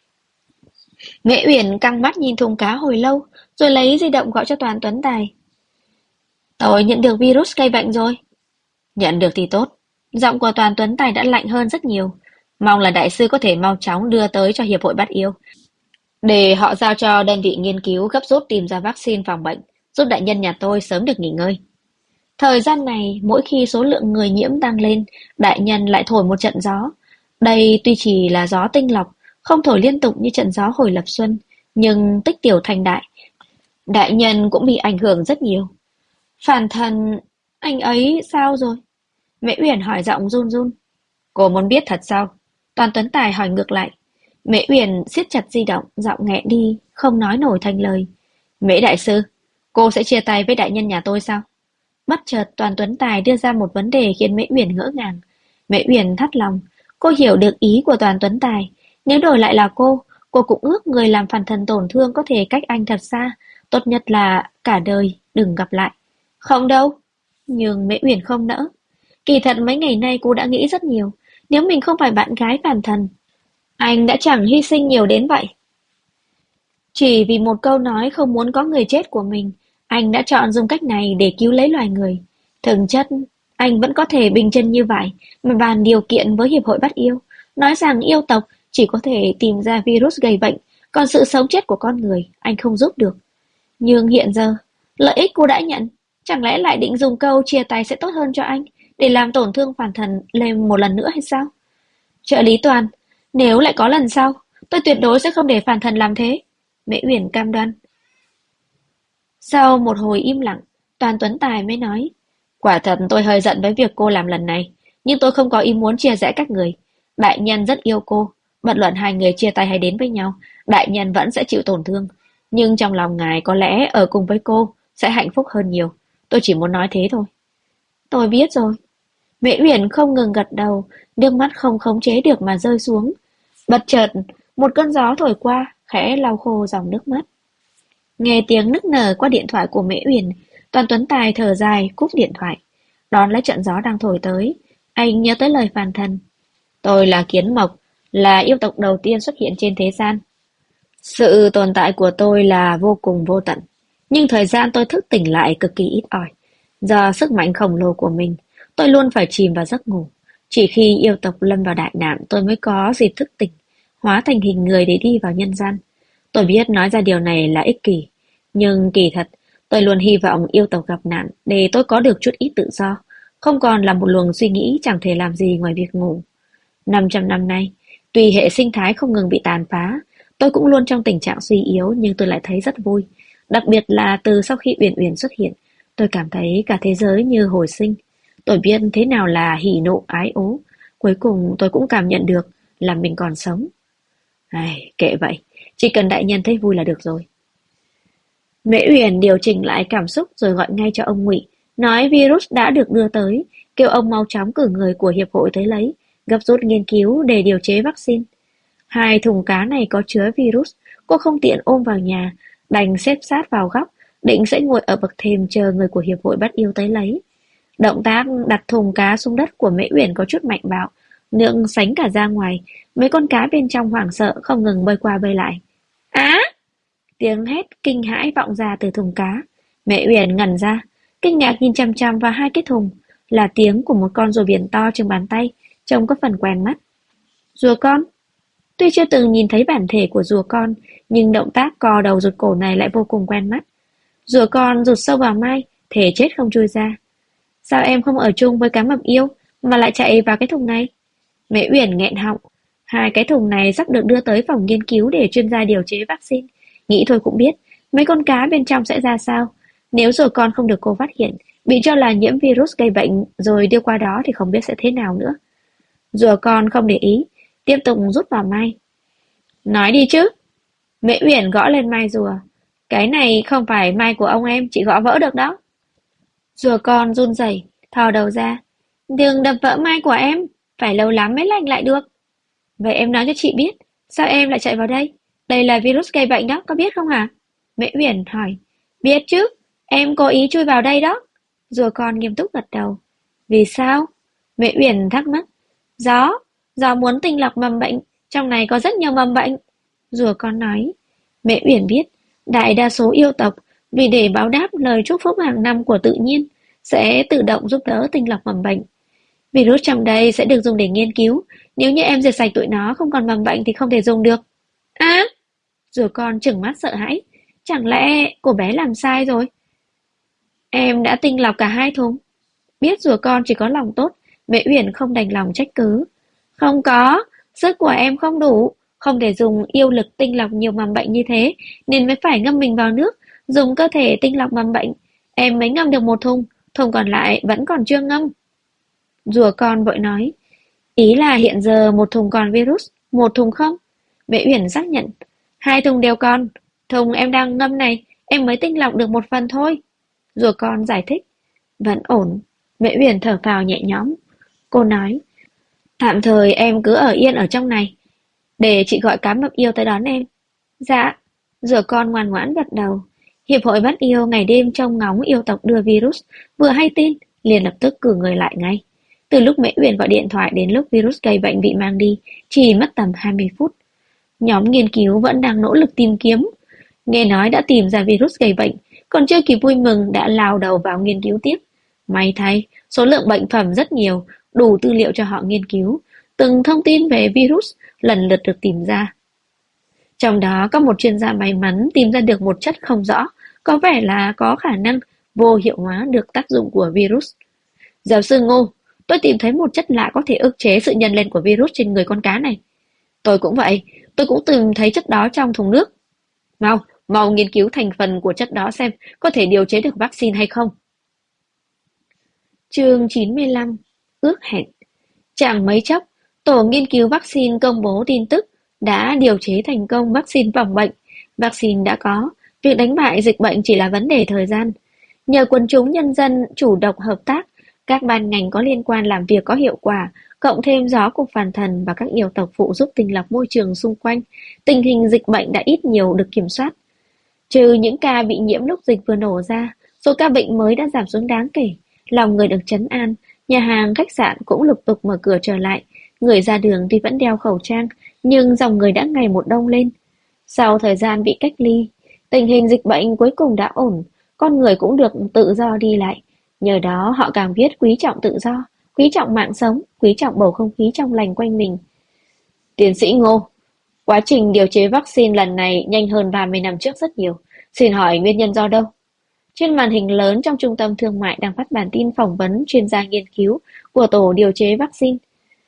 Mễ Uyển căng mắt nhìn thùng cá hồi lâu, rồi lấy di động gọi cho Toàn Tuấn Tài. Tôi nhận được virus gây bệnh rồi. Nhận được thì tốt. Giọng của Toàn Tuấn Tài đã lạnh hơn rất nhiều. Mong là đại sư có thể mau chóng đưa tới cho hiệp hội bắt yêu, để họ giao cho đơn vị nghiên cứu gấp rút tìm ra vaccine phòng bệnh, giúp đại nhân nhà tôi sớm được nghỉ ngơi. Thời gian này, mỗi khi số lượng người nhiễm tăng lên, đại nhân lại thổi một trận gió. Đây tuy chỉ là gió tinh lọc, không thổi liên tục như trận gió hồi lập xuân, nhưng tích tiểu thành đại. Đại nhân cũng bị ảnh hưởng rất nhiều. Phàn Thần, anh ấy sao rồi? Mễ Uyển hỏi giọng run run. Cô muốn biết thật sao? Toàn Tuấn Tài hỏi ngược lại. Mễ Uyển siết chặt di động, giọng nghẹn đi, không nói nổi thành lời. Mễ đại sư, cô sẽ chia tay với đại nhân nhà tôi sao? Bất chợt Toàn Tuấn Tài đưa ra một vấn đề khiến Mễ Uyển ngỡ ngàng. Mễ Uyển thắt lòng, cô hiểu được ý của Toàn Tuấn Tài. Nếu đổi lại là cô cũng ước người làm Phàn Thần tổn thương có thể cách anh thật xa, tốt nhất là cả đời đừng gặp lại. Không đâu. Nhưng Mễ Uyển không nỡ. Kỳ thật mấy ngày nay cô đã nghĩ rất nhiều. Nếu mình không phải bạn gái Phàn Thần, anh đã chẳng hy sinh nhiều đến vậy. Chỉ vì một câu nói không muốn có người chết của mình, anh đã chọn dùng cách này để cứu lấy loài người. Thực chất, anh vẫn có thể bình chân như vậy mà bàn điều kiện với Hiệp hội bắt yêu, nói rằng yêu tộc chỉ có thể tìm ra virus gây bệnh, còn sự sống chết của con người anh không giúp được. Nhưng hiện giờ, lợi ích cô đã nhận, chẳng lẽ lại định dùng câu chia tay sẽ tốt hơn cho anh để làm tổn thương Phàn Thần lên một lần nữa hay sao? Trợ lý Toàn, nếu lại có lần sau, tôi tuyệt đối sẽ không để Phàn Thần làm thế. Mễ Uyển cam đoan. Sau một hồi im lặng, Toàn Tuấn Tài mới nói. Quả thật tôi hơi giận với việc cô làm lần này, nhưng tôi không có ý muốn chia rẽ các người. Đại nhân rất yêu cô, bất luận 2 người chia tay hay đến với nhau, đại nhân vẫn sẽ chịu tổn thương. Nhưng trong lòng ngài có lẽ ở cùng với cô sẽ hạnh phúc hơn nhiều. Tôi chỉ muốn nói thế thôi. Tôi biết rồi. Mễ Uyển không ngừng gật đầu, nước mắt không khống chế được mà rơi xuống. Bất chợt, một cơn gió thổi qua, khẽ lau khô dòng nước mắt. Nghe tiếng nức nở qua điện thoại của Mễ Uyển, Toàn Tuấn Tài thở dài cúp điện thoại. Đón lấy trận gió đang thổi tới, anh nhớ tới lời phàn thân. Tôi là Kiến Mộc, là yêu tộc đầu tiên xuất hiện trên thế gian. Sự tồn tại của tôi là vô cùng vô tận, nhưng thời gian tôi thức tỉnh lại cực kỳ ít ỏi. Do sức mạnh khổng lồ của mình, tôi luôn phải chìm vào giấc ngủ. Chỉ khi yêu tộc lâm vào đại nạn tôi mới có dịp thức tỉnh, hóa thành hình người để đi vào nhân gian. Tôi biết nói ra điều này là ích kỷ, nhưng kỳ thật, tôi luôn hy vọng yêu tộc gặp nạn để tôi có được chút ít tự do, không còn là một luồng suy nghĩ chẳng thể làm gì ngoài việc ngủ. 500 năm nay, tuy hệ sinh thái không ngừng bị tàn phá, tôi cũng luôn trong tình trạng suy yếu nhưng tôi lại thấy rất vui. Đặc biệt là từ sau khi Uyển Uyển xuất hiện, tôi cảm thấy cả thế giới như hồi sinh. Tôi biết thế nào là hỉ nộ ái ố. Cuối cùng tôi cũng cảm nhận được là mình còn sống. Ai, kệ vậy, chỉ cần đại nhân thấy vui là được rồi. Mễ Uyển điều chỉnh lại cảm xúc rồi gọi ngay cho ông Ngụy, nói virus đã được đưa tới, kêu ông mau chóng cử người của hiệp hội tới lấy, gấp rút nghiên cứu để điều chế vaccine. Hai thùng cá này có chứa virus, cô không tiện ôm vào nhà, đành xếp sát vào góc, định sẽ ngồi ở bậc thềm chờ người của hiệp hội bắt yêu tới lấy. Động tác đặt thùng cá xuống đất của Mễ Uyển có chút mạnh bạo, nước sánh cả ra ngoài, mấy con cá bên trong hoảng sợ không ngừng bơi qua bơi lại. Á! Tiếng hét kinh hãi vọng ra từ thùng cá. Mẹ Uyển ngẩn ra, kinh ngạc nhìn chằm chằm vào hai cái thùng, là tiếng của một con rùa biển to chừng bàn tay, trông có phần quen mắt. Rùa con? Tuy chưa từng nhìn thấy bản thể của rùa con, nhưng động tác co đầu rụt cổ này lại vô cùng quen mắt. Rùa con rụt sâu vào mai, thể chết không chui ra. Sao em không ở chung với cá mập yêu, mà lại chạy vào cái thùng này? Mẹ Uyển nghẹn họng. Hai cái thùng này sắp được đưa tới phòng nghiên cứu để chuyên gia điều chế vaccine. Nghĩ thôi cũng biết, mấy con cá bên trong sẽ ra sao. Nếu rùa con không được cô phát hiện, bị cho là nhiễm virus gây bệnh rồi đưa qua đó thì không biết sẽ thế nào nữa. Rùa con không để ý, tiếp tục rút vào mai. Nói đi chứ. Mẹ Uyển gõ lên mai rùa. Cái này không phải mai của ông em, chị gõ vỡ được đó. Rùa con run rẩy, thò đầu ra. Đừng đập vỡ mai của em, phải lâu lắm mới lành lại được. Vậy em nói cho chị biết, sao em lại chạy vào đây? Đây là virus gây bệnh đó, có biết không hả? Mễ Uyển hỏi. Biết chứ, em cố ý chui vào đây đó. Rùa con nghiêm túc gật đầu. Vì sao? Mễ Uyển thắc mắc. Gió muốn tinh lọc mầm bệnh, trong này có rất nhiều mầm bệnh. Rùa con nói. Mễ Uyển biết, đại đa số yêu tộc, vì để báo đáp lời chúc phúc hàng năm của tự nhiên, sẽ tự động giúp đỡ tinh lọc mầm bệnh. Virus trong đây sẽ được dùng để nghiên cứu, nếu như em diệt sạch tụi nó không còn mầm bệnh thì không thể dùng được. Á! Rùa con trừng mắt sợ hãi. Chẳng lẽ cô bé làm sai rồi? Em đã tinh lọc cả hai thùng. Biết rùa con chỉ có lòng tốt, Mẹ Uyển không đành lòng trách cứ. Không có, sức của em không đủ, không thể dùng yêu lực tinh lọc nhiều mầm bệnh như thế, nên mới phải ngâm mình vào nước, dùng cơ thể tinh lọc mầm bệnh. Em mới ngâm được một thùng, thùng còn lại vẫn còn chưa ngâm. Rùa con vội nói, ý là hiện giờ một thùng còn virus, một thùng không? Mẹ Uyển xác nhận, hai thùng đều còn, thùng em đang ngâm này, em mới tinh lọc được một phần thôi. Rùa con giải thích, vẫn ổn. Mẹ Uyển thở phào nhẹ nhõm. Cô nói, tạm thời em cứ ở yên ở trong này, để chị gọi cá mập yêu tới đón em. Dạ, rùa con ngoan ngoãn gật đầu. Hiệp hội bắt yêu ngày đêm trông ngóng yêu tộc đưa virus, vừa hay tin, liền lập tức cử người lại ngay. Từ lúc Mễ Uyển gọi điện thoại đến lúc virus gây bệnh bị mang đi, chỉ mất tầm 20 phút. Nhóm nghiên cứu vẫn đang nỗ lực tìm kiếm. Nghe nói đã tìm ra virus gây bệnh, còn chưa kịp vui mừng đã lao đầu vào nghiên cứu tiếp. May thay, số lượng bệnh phẩm rất nhiều, đủ tư liệu cho họ nghiên cứu. Từng thông tin về virus lần lượt được tìm ra. Trong đó có một chuyên gia may mắn tìm ra được một chất không rõ, có vẻ là có khả năng vô hiệu hóa được tác dụng của virus. Giáo sư Ngô, tôi tìm thấy một chất lạ có thể ức chế sự nhân lên của virus trên người con cá này. Tôi cũng vậy, tôi cũng tìm thấy chất đó trong thùng nước. Mau nghiên cứu thành phần của chất đó xem có thể điều chế được vaccine hay không. Chương 95. Ước hẹn. Chẳng mấy chốc, tổ nghiên cứu vaccine công bố tin tức đã điều chế thành công vaccine phòng bệnh. Vaccine đã có, Việc đánh bại dịch bệnh chỉ là vấn đề thời gian. Nhờ quần chúng nhân dân chủ động hợp tác, các ban ngành có liên quan làm việc có hiệu quả, cộng thêm gió của phàn thần và các yêu tộc phụ giúp tinh lọc môi trường xung quanh, tình hình dịch bệnh đã ít nhiều được kiểm soát. Trừ những ca bị nhiễm lúc dịch vừa nổ ra, số ca bệnh mới đã giảm xuống đáng kể, lòng người được trấn an, nhà hàng, khách sạn cũng lục tục mở cửa trở lại, người ra đường tuy vẫn đeo khẩu trang, nhưng dòng người đã ngày một đông lên. Sau thời gian bị cách ly, tình hình dịch bệnh cuối cùng đã ổn, con người cũng được tự do đi lại. Nhờ đó họ càng biết quý trọng tự do, quý trọng mạng sống, quý trọng bầu không khí trong lành quanh mình. Tiến sĩ Ngô, quá trình điều chế vaccine lần này nhanh hơn 30 năm trước rất nhiều. Xin hỏi nguyên nhân do đâu? Trên màn hình lớn trong trung tâm thương mại đang phát bản tin phỏng vấn chuyên gia nghiên cứu của tổ điều chế vaccine.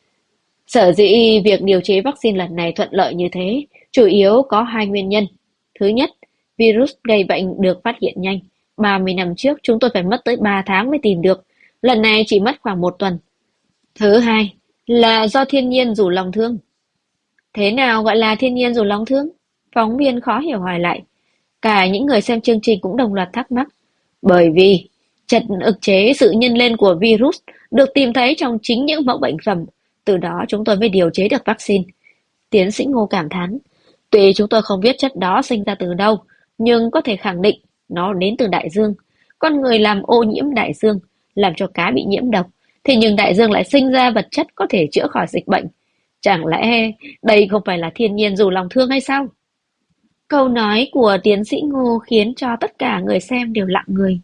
Sở dĩ việc điều chế vaccine lần này thuận lợi như thế, chủ yếu có hai nguyên nhân. Thứ nhất, virus gây bệnh được phát hiện nhanh. 30 năm trước chúng tôi phải mất tới 3 tháng mới tìm được, lần này chỉ mất khoảng 1 tuần. Thứ hai, là do thiên nhiên rủ lòng thương. Thế nào gọi là thiên nhiên rủ lòng thương? Phóng viên khó hiểu hỏi lại. Cả những người xem chương trình cũng đồng loạt thắc mắc. Bởi vì chất ức chế sự nhân lên của virus được tìm thấy trong chính những mẫu bệnh phẩm. Từ đó chúng tôi mới điều chế được vaccine. Tiến sĩ Ngô cảm thán. Tuy chúng tôi không biết chất đó sinh ra từ đâu, nhưng có thể khẳng định nó đến từ đại dương. Con người làm ô nhiễm đại dương, làm cho cá bị nhiễm độc. Thế nhưng đại dương lại sinh ra vật chất có thể chữa khỏi dịch bệnh. Chẳng lẽ đây không phải là thiên nhiên rủ lòng thương hay sao? Câu nói của tiến sĩ Ngô khiến cho tất cả người xem đều lặng người.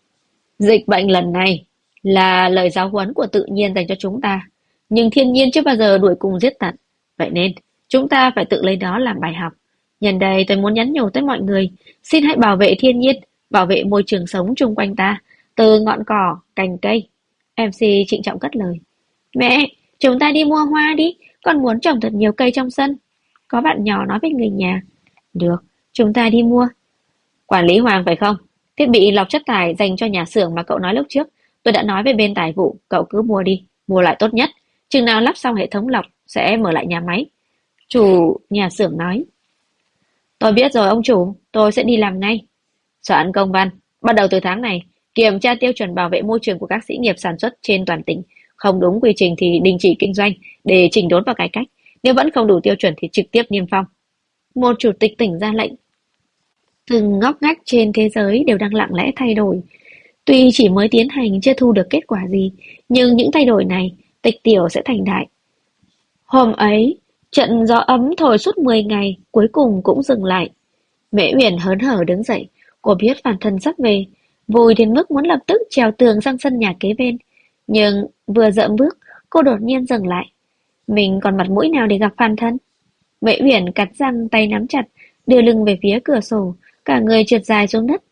Dịch bệnh lần này là lời giáo huấn của tự nhiên dành cho chúng ta, nhưng thiên nhiên chưa bao giờ đuổi cùng giết tận. Vậy nên, chúng ta phải tự lấy đó làm bài học. Nhân đây tôi muốn nhắn nhủ tới mọi người, xin hãy bảo vệ thiên nhiên, bảo vệ môi trường sống chung quanh ta, từ ngọn cỏ, cành cây. MC trịnh trọng cất lời. Mẹ, chúng ta đi mua hoa đi, con muốn trồng thật nhiều cây trong sân. Có bạn nhỏ nói với người nhà. Được, chúng ta đi mua. Quản lý Hoàng phải không? Thiết bị lọc chất thải dành cho nhà xưởng mà cậu nói lúc trước. Tôi đã nói với bên tài vụ, cậu cứ mua đi, mua lại tốt nhất. Chừng nào lắp xong hệ thống lọc, sẽ mở lại nhà máy. Chủ nhà xưởng nói. Tôi biết rồi ông chủ, tôi sẽ đi làm ngay. Soạn công văn, bắt đầu từ tháng này, kiểm tra tiêu chuẩn bảo vệ môi trường của các xí nghiệp sản xuất trên toàn tỉnh. Không đúng quy trình thì đình chỉ kinh doanh để chỉnh đốn và cải cách. Nếu vẫn không đủ tiêu chuẩn thì trực tiếp niêm phong. Một chủ tịch tỉnh ra lệnh. Từng ngóc ngách trên thế giới đều đang lặng lẽ thay đổi. Tuy chỉ mới tiến hành chưa thu được kết quả gì, nhưng những thay đổi này, tịch tiểu sẽ thành đại. Hôm ấy, trận gió ấm thổi suốt 10 ngày, cuối cùng cũng dừng lại. Mễ Uyển hớn hở đứng dậy, cô biết phản thân sắp về, vui đến mức muốn lập tức trèo tường sang sân nhà kế bên. Nhưng vừa dậm bước, cô đột nhiên dừng lại. Mình còn mặt mũi nào để gặp phản thân? Mễ Uyển cắn răng tay nắm chặt, đưa lưng về phía cửa sổ, cả người trượt dài xuống đất.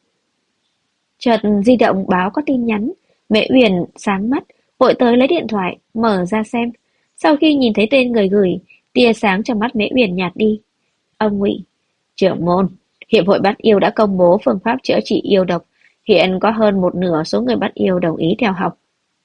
Chợt di động báo có tin nhắn, Mễ Uyển sáng mắt, vội tới lấy điện thoại, mở ra xem. Sau khi nhìn thấy tên người gửi, tia sáng trong mắt Mễ Uyển nhạt đi. Ông Ngụy, trưởng môn, Hiệp hội Bắt Yêu đã công bố phương pháp chữa trị yêu độc. Hiện có hơn một nửa số người bắt yêu đồng ý theo học.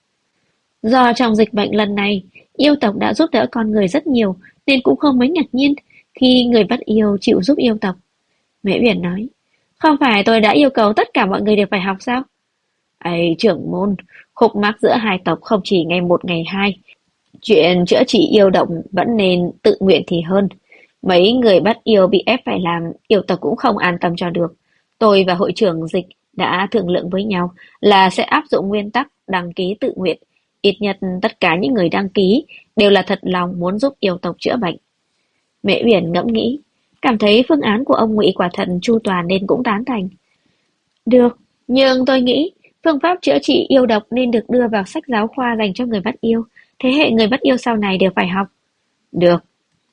Do trong dịch bệnh lần này, yêu tộc đã giúp đỡ con người rất nhiều, nên cũng không mấy ngạc nhiên khi người bắt yêu chịu giúp yêu tộc. Mễ Uyển nói, không phải tôi đã yêu cầu tất cả mọi người đều phải học sao? Ấy trưởng môn, khúc mắc giữa hai tộc không chỉ ngày một ngày hai. Chuyện chữa trị yêu động vẫn nên tự nguyện thì hơn. Mấy người bắt yêu bị ép phải làm, yêu tộc cũng không an tâm cho được. Tôi và hội trưởng dịch đã thương lượng với nhau là sẽ áp dụng nguyên tắc đăng ký tự nguyện. Ít nhất tất cả những người đăng ký đều là thật lòng muốn giúp yêu tộc chữa bệnh. Mễ Uyển ngẫm nghĩ, cảm thấy phương án của ông Ngụy quả thật chu toàn nên cũng tán thành. Được, nhưng tôi nghĩ phương pháp chữa trị yêu độc nên được đưa vào sách giáo khoa dành cho người bắt yêu. Thế hệ người bắt yêu sau này đều phải học. Được.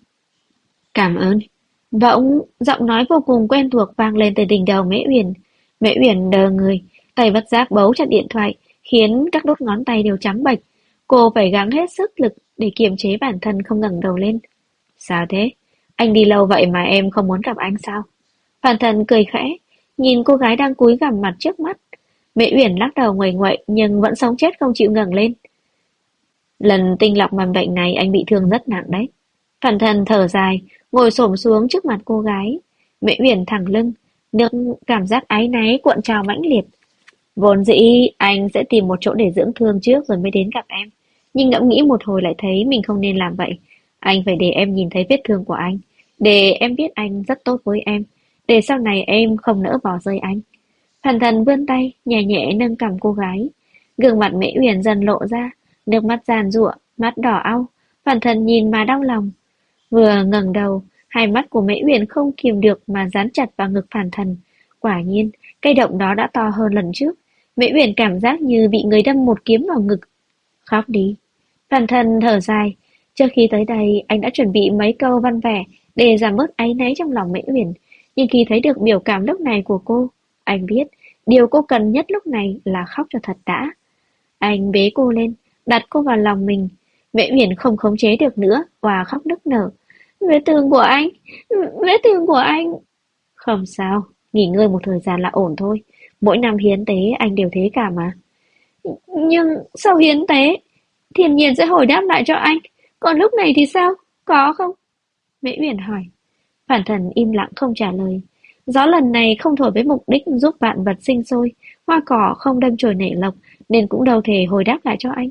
Cảm ơn. Giọng nói vô cùng quen thuộc vang lên từ đỉnh đầu Mễ Uyển. Mễ Uyển đờ người, tay bất giác bấu chặt điện thoại, khiến các đốt ngón tay đều trắng bệch. Cô phải gắng hết sức lực để kiềm chế bản thân không ngẩng đầu lên. Sao thế? Anh đi lâu vậy mà em không muốn gặp anh sao? Phản Thần cười khẽ, nhìn cô gái đang cúi gằm mặt trước mắt. Mễ Uyển lắc đầu nguầy nguậy nhưng vẫn sống chết không chịu ngẩng lên. Lần tinh lọc mầm bệnh này anh bị thương rất nặng đấy. Phản Thần thở dài, ngồi xổm xuống trước mặt cô gái. Mễ Uyển thẳng lưng, được cảm giác áy náy cuộn trào mãnh liệt. Vốn dĩ anh sẽ tìm một chỗ để dưỡng thương trước rồi mới đến gặp em. Nhưng ngẫm nghĩ một hồi lại thấy mình không nên làm vậy. Anh phải để em nhìn thấy vết thương của anh. Để em biết anh rất tốt với em. Để sau này em không nỡ bỏ rơi anh. Thần thần vươn tay, nhẹ nhẹ nâng cằm cô gái. Gương mặt Mễ Uyển dần lộ ra, nước mắt giàn giụa, mắt đỏ au. Phản thần nhìn mà đau lòng. Vừa ngẩng đầu, hai mắt của Mễ Uyển không kìm được mà dán chặt vào ngực Phản thần. Quả nhiên, cái động đó đã to hơn lần trước. Mễ Uyển cảm giác như bị người đâm một kiếm vào ngực. Khóc đi. Phản thần thở dài. Trước khi tới đây, anh đã chuẩn bị mấy câu văn vẻ để giảm bớt áy náy trong lòng Mễ Uyển. Nhưng khi thấy được biểu cảm lúc này của cô, anh biết điều cô cần nhất lúc này là khóc cho thật đã. Anh bế cô lên, đặt cô vào lòng mình. Mễ Uyển không khống chế được nữa, òa khóc nức nở. Vết thương của anh, vết thương của anh. Không sao, nghỉ ngơi một thời gian là ổn thôi. Mỗi năm hiến tế anh đều thế cả mà. Nhưng sau hiến tế, thiên nhiên sẽ hồi đáp lại cho anh. Còn lúc này thì sao? Có không? Mễ Uyển hỏi. Phản thần im lặng không trả lời. Gió lần này không thổi với mục đích giúp vạn vật sinh sôi, hoa cỏ không đâm chồi nảy lộc, nên cũng đâu thể hồi đáp lại cho anh.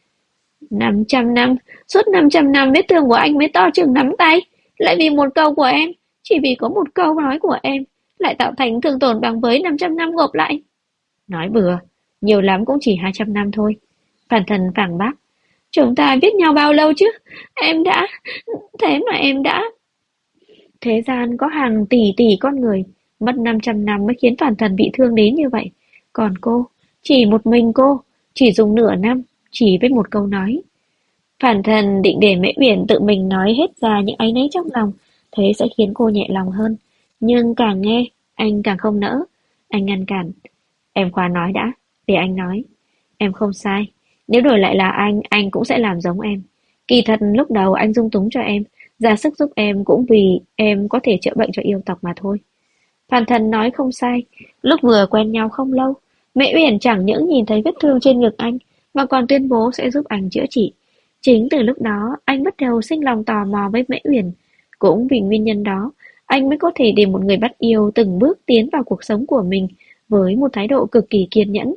500 năm, suốt 500 năm vết thương của anh mới to chừng nắm tay, lại vì một câu của em, chỉ vì có một câu nói của em, lại tạo thành thương tổn bằng với 500 năm gộp lại. Nói bừa, nhiều lắm cũng chỉ 200 năm thôi. Phản thần phản bác. Chúng ta biết nhau bao lâu chứ? Em đã... Thế mà em đã... Thế gian có hàng tỷ tỷ con người, mất 500 năm mới khiến phản thần bị thương đến như vậy. Còn cô, chỉ một mình cô, chỉ dùng nửa năm, chỉ với một câu nói. Phản thần định để Mễ Uyển tự mình nói hết ra những áy náy trong lòng, thế sẽ khiến cô nhẹ lòng hơn. Nhưng càng nghe, anh càng không nỡ. Anh ngăn cản. Em khoan nói đã, để anh nói. Em không sai. Nếu đổi lại là anh cũng sẽ làm giống em. Kỳ thật lúc đầu anh dung túng cho em, ra sức giúp em cũng vì em có thể chữa bệnh cho yêu tộc mà thôi. Phàn thần nói không sai. Lúc vừa quen nhau không lâu, Mẹ Uyển chẳng những nhìn thấy vết thương trên ngực anh, mà còn tuyên bố sẽ giúp anh chữa trị. Chính từ lúc đó, anh bắt đầu sinh lòng tò mò với Mễ Uyển. Cũng vì nguyên nhân đó, anh mới có thể để một người bắt yêu từng bước tiến vào cuộc sống của mình với một thái độ cực kỳ kiên nhẫn.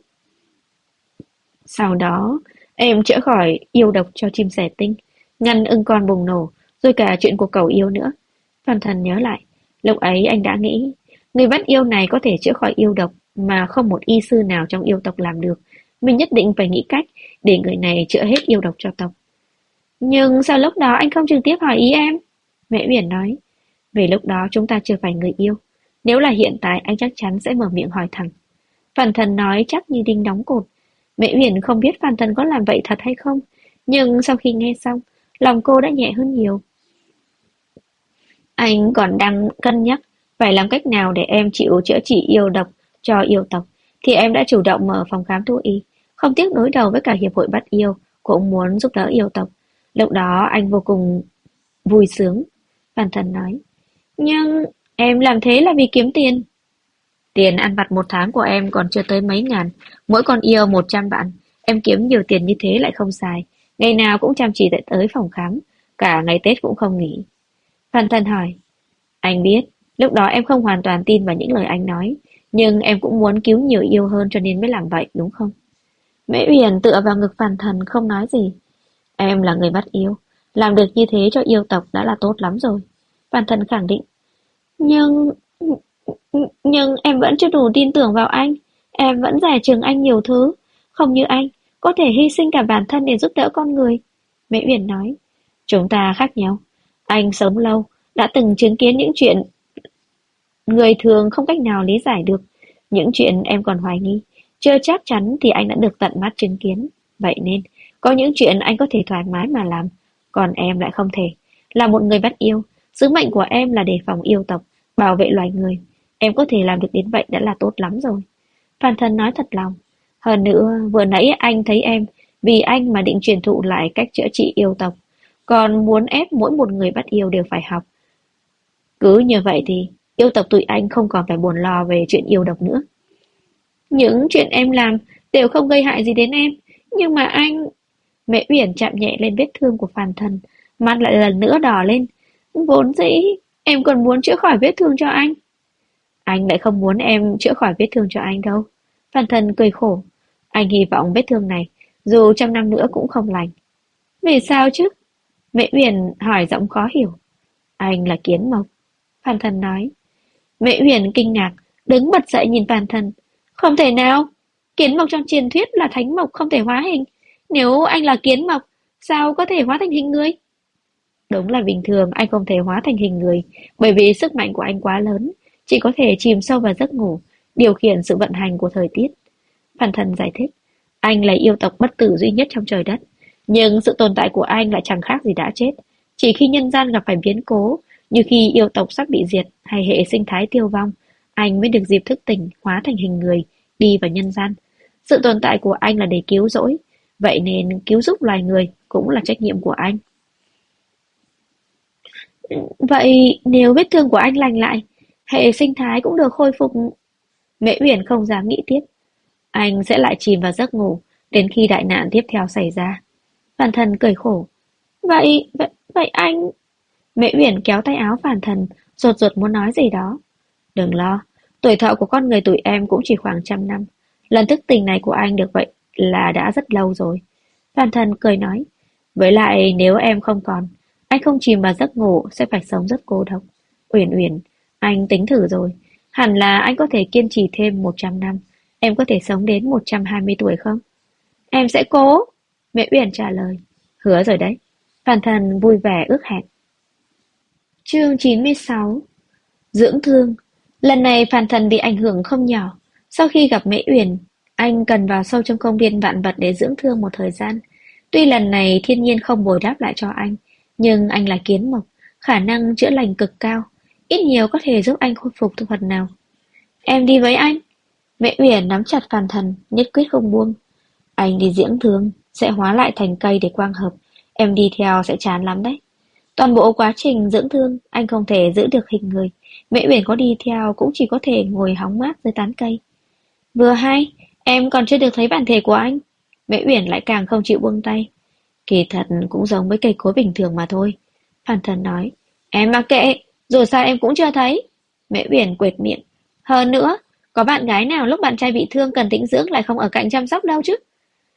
Sau đó, em chữa khỏi yêu độc cho chim sẻ tinh, ngăn ưng con bùng nổ, rồi cả chuyện của cẩu yêu nữa. Phan Thần nhớ lại, lúc ấy anh đã nghĩ, người bắt yêu này có thể chữa khỏi yêu độc mà không một y sư nào trong yêu tộc làm được. Mình nhất định phải nghĩ cách để người này chữa hết yêu độc cho tộc. Nhưng sao lúc đó anh không trực tiếp hỏi ý em? Mẹ Uyển nói, vì lúc đó chúng ta chưa phải người yêu. Nếu là hiện tại anh chắc chắn sẽ mở miệng hỏi thẳng. Phan Thần nói chắc như đinh đóng cột. Mẹ Uyển không biết Phan Thần có làm vậy thật hay không, nhưng sau khi nghe xong, lòng cô đã nhẹ hơn nhiều. Anh còn đang cân nhắc phải làm cách nào để em chịu chữa trị yêu độc cho yêu tộc, thì em đã chủ động mở phòng khám thú y, không tiếc đối đầu với cả hiệp hội bắt yêu, cũng muốn giúp đỡ yêu tộc. Lúc đó anh vô cùng vui sướng. Phan Thần nói, nhưng em làm thế là vì kiếm tiền. Tiền ăn vặt một tháng của em còn chưa tới mấy ngàn, mỗi con yêu 100 vạn. Em kiếm nhiều tiền như thế lại không xài, ngày nào cũng chăm chỉ tới phòng khám, cả ngày Tết cũng không nghỉ. Phan Thần hỏi, anh biết, lúc đó em không hoàn toàn tin vào những lời anh nói, nhưng em cũng muốn cứu nhiều yêu hơn cho nên mới làm vậy, đúng không? Mễ Uyển tựa vào ngực Phan Thần không nói gì. Em là người bắt yêu, làm được như thế cho yêu tộc đã là tốt lắm rồi. Phan Thần khẳng định. Nhưng... Nhưng em vẫn chưa đủ tin tưởng vào anh. Em vẫn dè chừng anh nhiều thứ. Không như anh, có thể hy sinh cả bản thân để giúp đỡ con người. Mễ Uyển nói, chúng ta khác nhau. Anh sống lâu, đã từng chứng kiến những chuyện người thường không cách nào lý giải được. Những chuyện em còn hoài nghi, chưa chắc chắn thì anh đã được tận mắt chứng kiến. Vậy nên, có những chuyện anh có thể thoải mái mà làm, còn em lại không thể. Là một người bắt yêu, sứ mệnh của em là đề phòng yêu tộc, bảo vệ loài người. Em có thể làm được đến vậy đã là tốt lắm rồi. Phan Thần nói thật lòng. Hơn nữa, vừa nãy anh thấy em, vì anh mà định truyền thụ lại cách chữa trị yêu tộc, còn muốn ép mỗi một người bắt yêu đều phải học. Cứ như vậy thì, yêu tộc tụi anh không còn phải buồn lo về chuyện yêu độc nữa. Những chuyện em làm đều không gây hại gì đến em, nhưng mà anh... Mẹ Uyển chạm nhẹ lên vết thương của Phan Thần, mắt lại lần nữa đỏ lên. Vốn dĩ, em còn muốn chữa khỏi vết thương cho anh. Anh lại không muốn em chữa khỏi vết thương cho anh đâu. Phan Thần cười khổ. Anh hy vọng vết thương này, dù trăm năm nữa cũng không lành. Vì sao chứ? Mễ Uyển hỏi giọng khó hiểu. Anh là kiến mộc. Phan Thần nói. Mễ Uyển kinh ngạc, đứng bật dậy nhìn Phan Thần. Không thể nào. Kiến mộc trong truyền thuyết là thánh mộc không thể hóa hình. Nếu anh là kiến mộc, sao có thể hóa thành hình người? Đúng là bình thường anh không thể hóa thành hình người, bởi vì sức mạnh của anh quá lớn, chỉ có thể chìm sâu vào giấc ngủ, điều khiển sự vận hành của thời tiết. Phan Thần giải thích, anh là yêu tộc bất tử duy nhất trong trời đất, nhưng sự tồn tại của anh lại chẳng khác gì đã chết. Chỉ khi nhân gian gặp phải biến cố, như khi yêu tộc sắp bị diệt hay hệ sinh thái tiêu vong, anh mới được dịp thức tỉnh hóa thành hình người, đi vào nhân gian. Sự tồn tại của anh là để cứu rỗi, vậy nên cứu giúp loài người cũng là trách nhiệm của anh. Vậy nếu vết thương của anh lành lại, hệ sinh thái cũng được khôi phục. Mễ Uyển không dám nghĩ tiếp. Anh sẽ lại chìm vào giấc ngủ, đến khi đại nạn tiếp theo xảy ra. Phản Thần cười khổ. Vậy anh... Mễ Uyển kéo tay áo Phản Thần, rột rột muốn nói gì đó. Đừng lo, tuổi thọ của con người tụi em cũng chỉ khoảng 100 năm. Lần thức tỉnh này của anh được vậy là đã rất lâu rồi. Phản Thần cười nói. Với lại nếu em không còn, anh không chìm vào giấc ngủ sẽ phải sống rất cô độc. Uyển Uyển, anh tính thử rồi. Hẳn là anh có thể kiên trì thêm 100 năm. Em có thể sống đến 120 tuổi không? Em sẽ cố. Mẹ Uyển trả lời. Hứa rồi đấy. Phan Thần vui vẻ ước hẹn. Chương 96. Dưỡng thương. Lần này Phan Thần bị ảnh hưởng không nhỏ. Sau khi gặp Mễ Uyển, anh cần vào sâu trong công viên vạn vật để dưỡng thương một thời gian. Tuy lần này thiên nhiên không bồi đáp lại cho anh, nhưng anh là kiến mộc, khả năng chữa lành cực cao, ít nhiều có thể giúp anh khôi phục thực vật nào. Em đi với anh. Mẹ Uyển nắm chặt Phan Thần, nhất quyết không buông. Anh đi dưỡng thương, sẽ hóa lại thành cây để quang hợp. Em đi theo sẽ chán lắm đấy. Toàn bộ quá trình dưỡng thương, anh không thể giữ được hình người. Mẹ Uyển có đi theo cũng chỉ có thể ngồi hóng mát dưới tán cây. Vừa hay, em còn chưa được thấy bản thể của anh. Mẹ Uyển lại càng không chịu buông tay. Kỳ thật cũng giống với cây cối bình thường mà thôi. Phan Thần nói. Em mặc kệ, dù sao em cũng chưa thấy. Mẹ Uyển quệt miệng. Hơn nữa, có bạn gái nào lúc bạn trai bị thương cần tĩnh dưỡng lại không ở cạnh chăm sóc đâu chứ.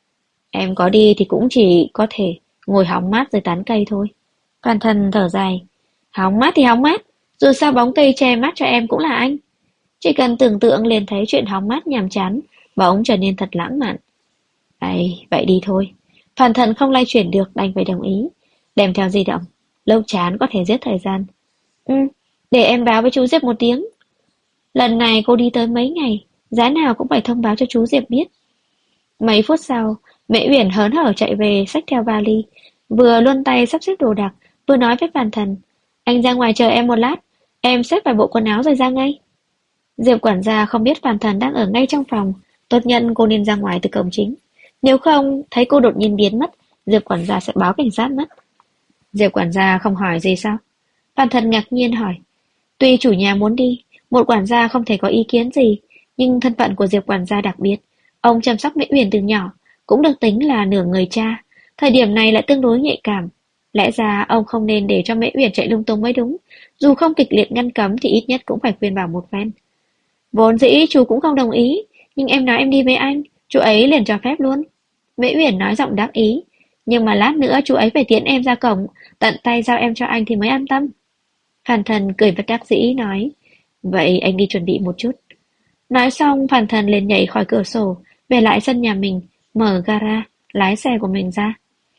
Em có đi thì cũng chỉ có thể ngồi hóng mát dưới tán cây thôi. Phan Thần thở dài. Hóng mát thì hóng mát, dù sao bóng cây che mát cho em cũng là anh. Chỉ cần tưởng tượng liền thấy chuyện hóng mát nhàm chán, bỗng trở nên thật lãng mạn. Ấy, vậy đi thôi. Phan Thần không lay chuyển được đành phải đồng ý. Đem theo di động, lâu chán có thể giết thời gian. Ừ, để em báo với chú Diệp một tiếng. Lần này cô đi tới mấy ngày, giá nào cũng phải thông báo cho chú Diệp biết. Mấy phút sau, Mễ Uyển hớn hở chạy về xách theo vali, vừa luân tay sắp xếp đồ đạc, vừa nói với Phan Thần. Anh ra ngoài chờ em một lát, em xếp vài bộ quần áo rồi ra ngay. Diệp quản gia không biết Phan Thần đang ở ngay trong phòng, tốt nhất cô nên ra ngoài từ cổng chính. Nếu không, thấy cô đột nhiên biến mất, Diệp quản gia sẽ báo cảnh sát mất. Diệp quản gia không hỏi gì sao? Phan Thần ngạc nhiên hỏi. Tuy chủ nhà muốn đi, một quản gia không thể có ý kiến gì, nhưng thân phận của Diệp quản gia đặc biệt. Ông chăm sóc Mễ Uyển từ nhỏ, cũng được tính là nửa người cha. Thời điểm này lại tương đối nhạy cảm. Lẽ ra ông không nên để cho Mễ Uyển chạy lung tung mới đúng. Dù không kịch liệt ngăn cấm thì ít nhất cũng phải khuyên bảo một phen. Vốn dĩ chú cũng không đồng ý, nhưng em nói em đi với anh, chú ấy liền cho phép luôn. Mễ Uyển nói giọng đáp ý, nhưng mà lát nữa chú ấy phải tiễn em ra cổng, tận tay giao em cho anh thì mới an tâm. Phan Thần cười bất đắc dĩ nói, vậy anh đi chuẩn bị một chút. Nói xong Phan Thần liền nhảy khỏi cửa sổ, về lại sân nhà mình, mở gara, lái xe của mình ra.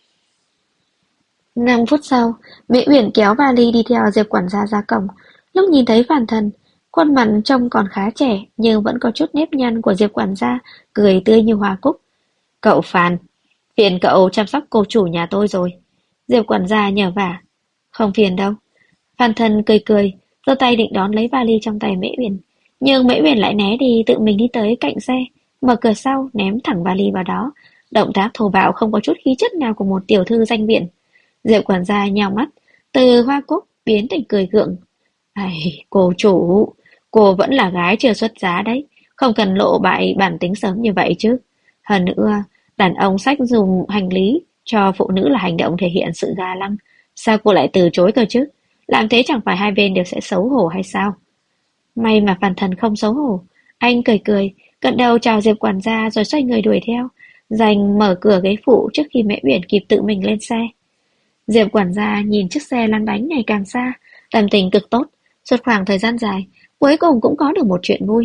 5 phút sau, Mễ Uyển kéo vali đi theo Diệp quản gia ra cổng. Lúc nhìn thấy Phan Thần, khuôn mặt trông còn khá trẻ nhưng vẫn có chút nếp nhăn của Diệp quản gia, cười tươi như hoa cúc. Cậu Phan, phiền cậu chăm sóc cô chủ nhà tôi rồi. Diệp quản gia nhờ vả. Không phiền đâu. Phan Thần cười cười, giơ tay định đón lấy vali trong tay Mễ Uyển. Nhưng Mễ Uyển lại né đi, tự mình đi tới cạnh xe, mở cửa sau, ném thẳng vali vào đó. Động tác thô bạo không có chút khí chất nào của một tiểu thư danh viện. Diệp quản gia nhào mắt, từ hoa cúc biến thành cười gượng. Ai, cô chủ, cô vẫn là gái chưa xuất giá đấy, không cần lộ bại bản tính sớm như vậy chứ. Hơn nữa, đàn ông xách dùng hành lý cho phụ nữ là hành động thể hiện sự ga lăng. Sao cô lại từ chối cơ chứ? Làm thế chẳng phải hai bên đều sẽ xấu hổ hay sao? May mà Phàn Thần không xấu hổ. Anh cười cười, gật đầu chào Diệp quản gia rồi xoay người đuổi theo, giành mở cửa ghế phụ trước khi Mễ Uyển kịp tự mình lên xe. Diệp quản gia nhìn chiếc xe lăn bánh ngày càng xa, tâm tình cực tốt. Suốt khoảng thời gian dài, cuối cùng cũng có được một chuyện vui.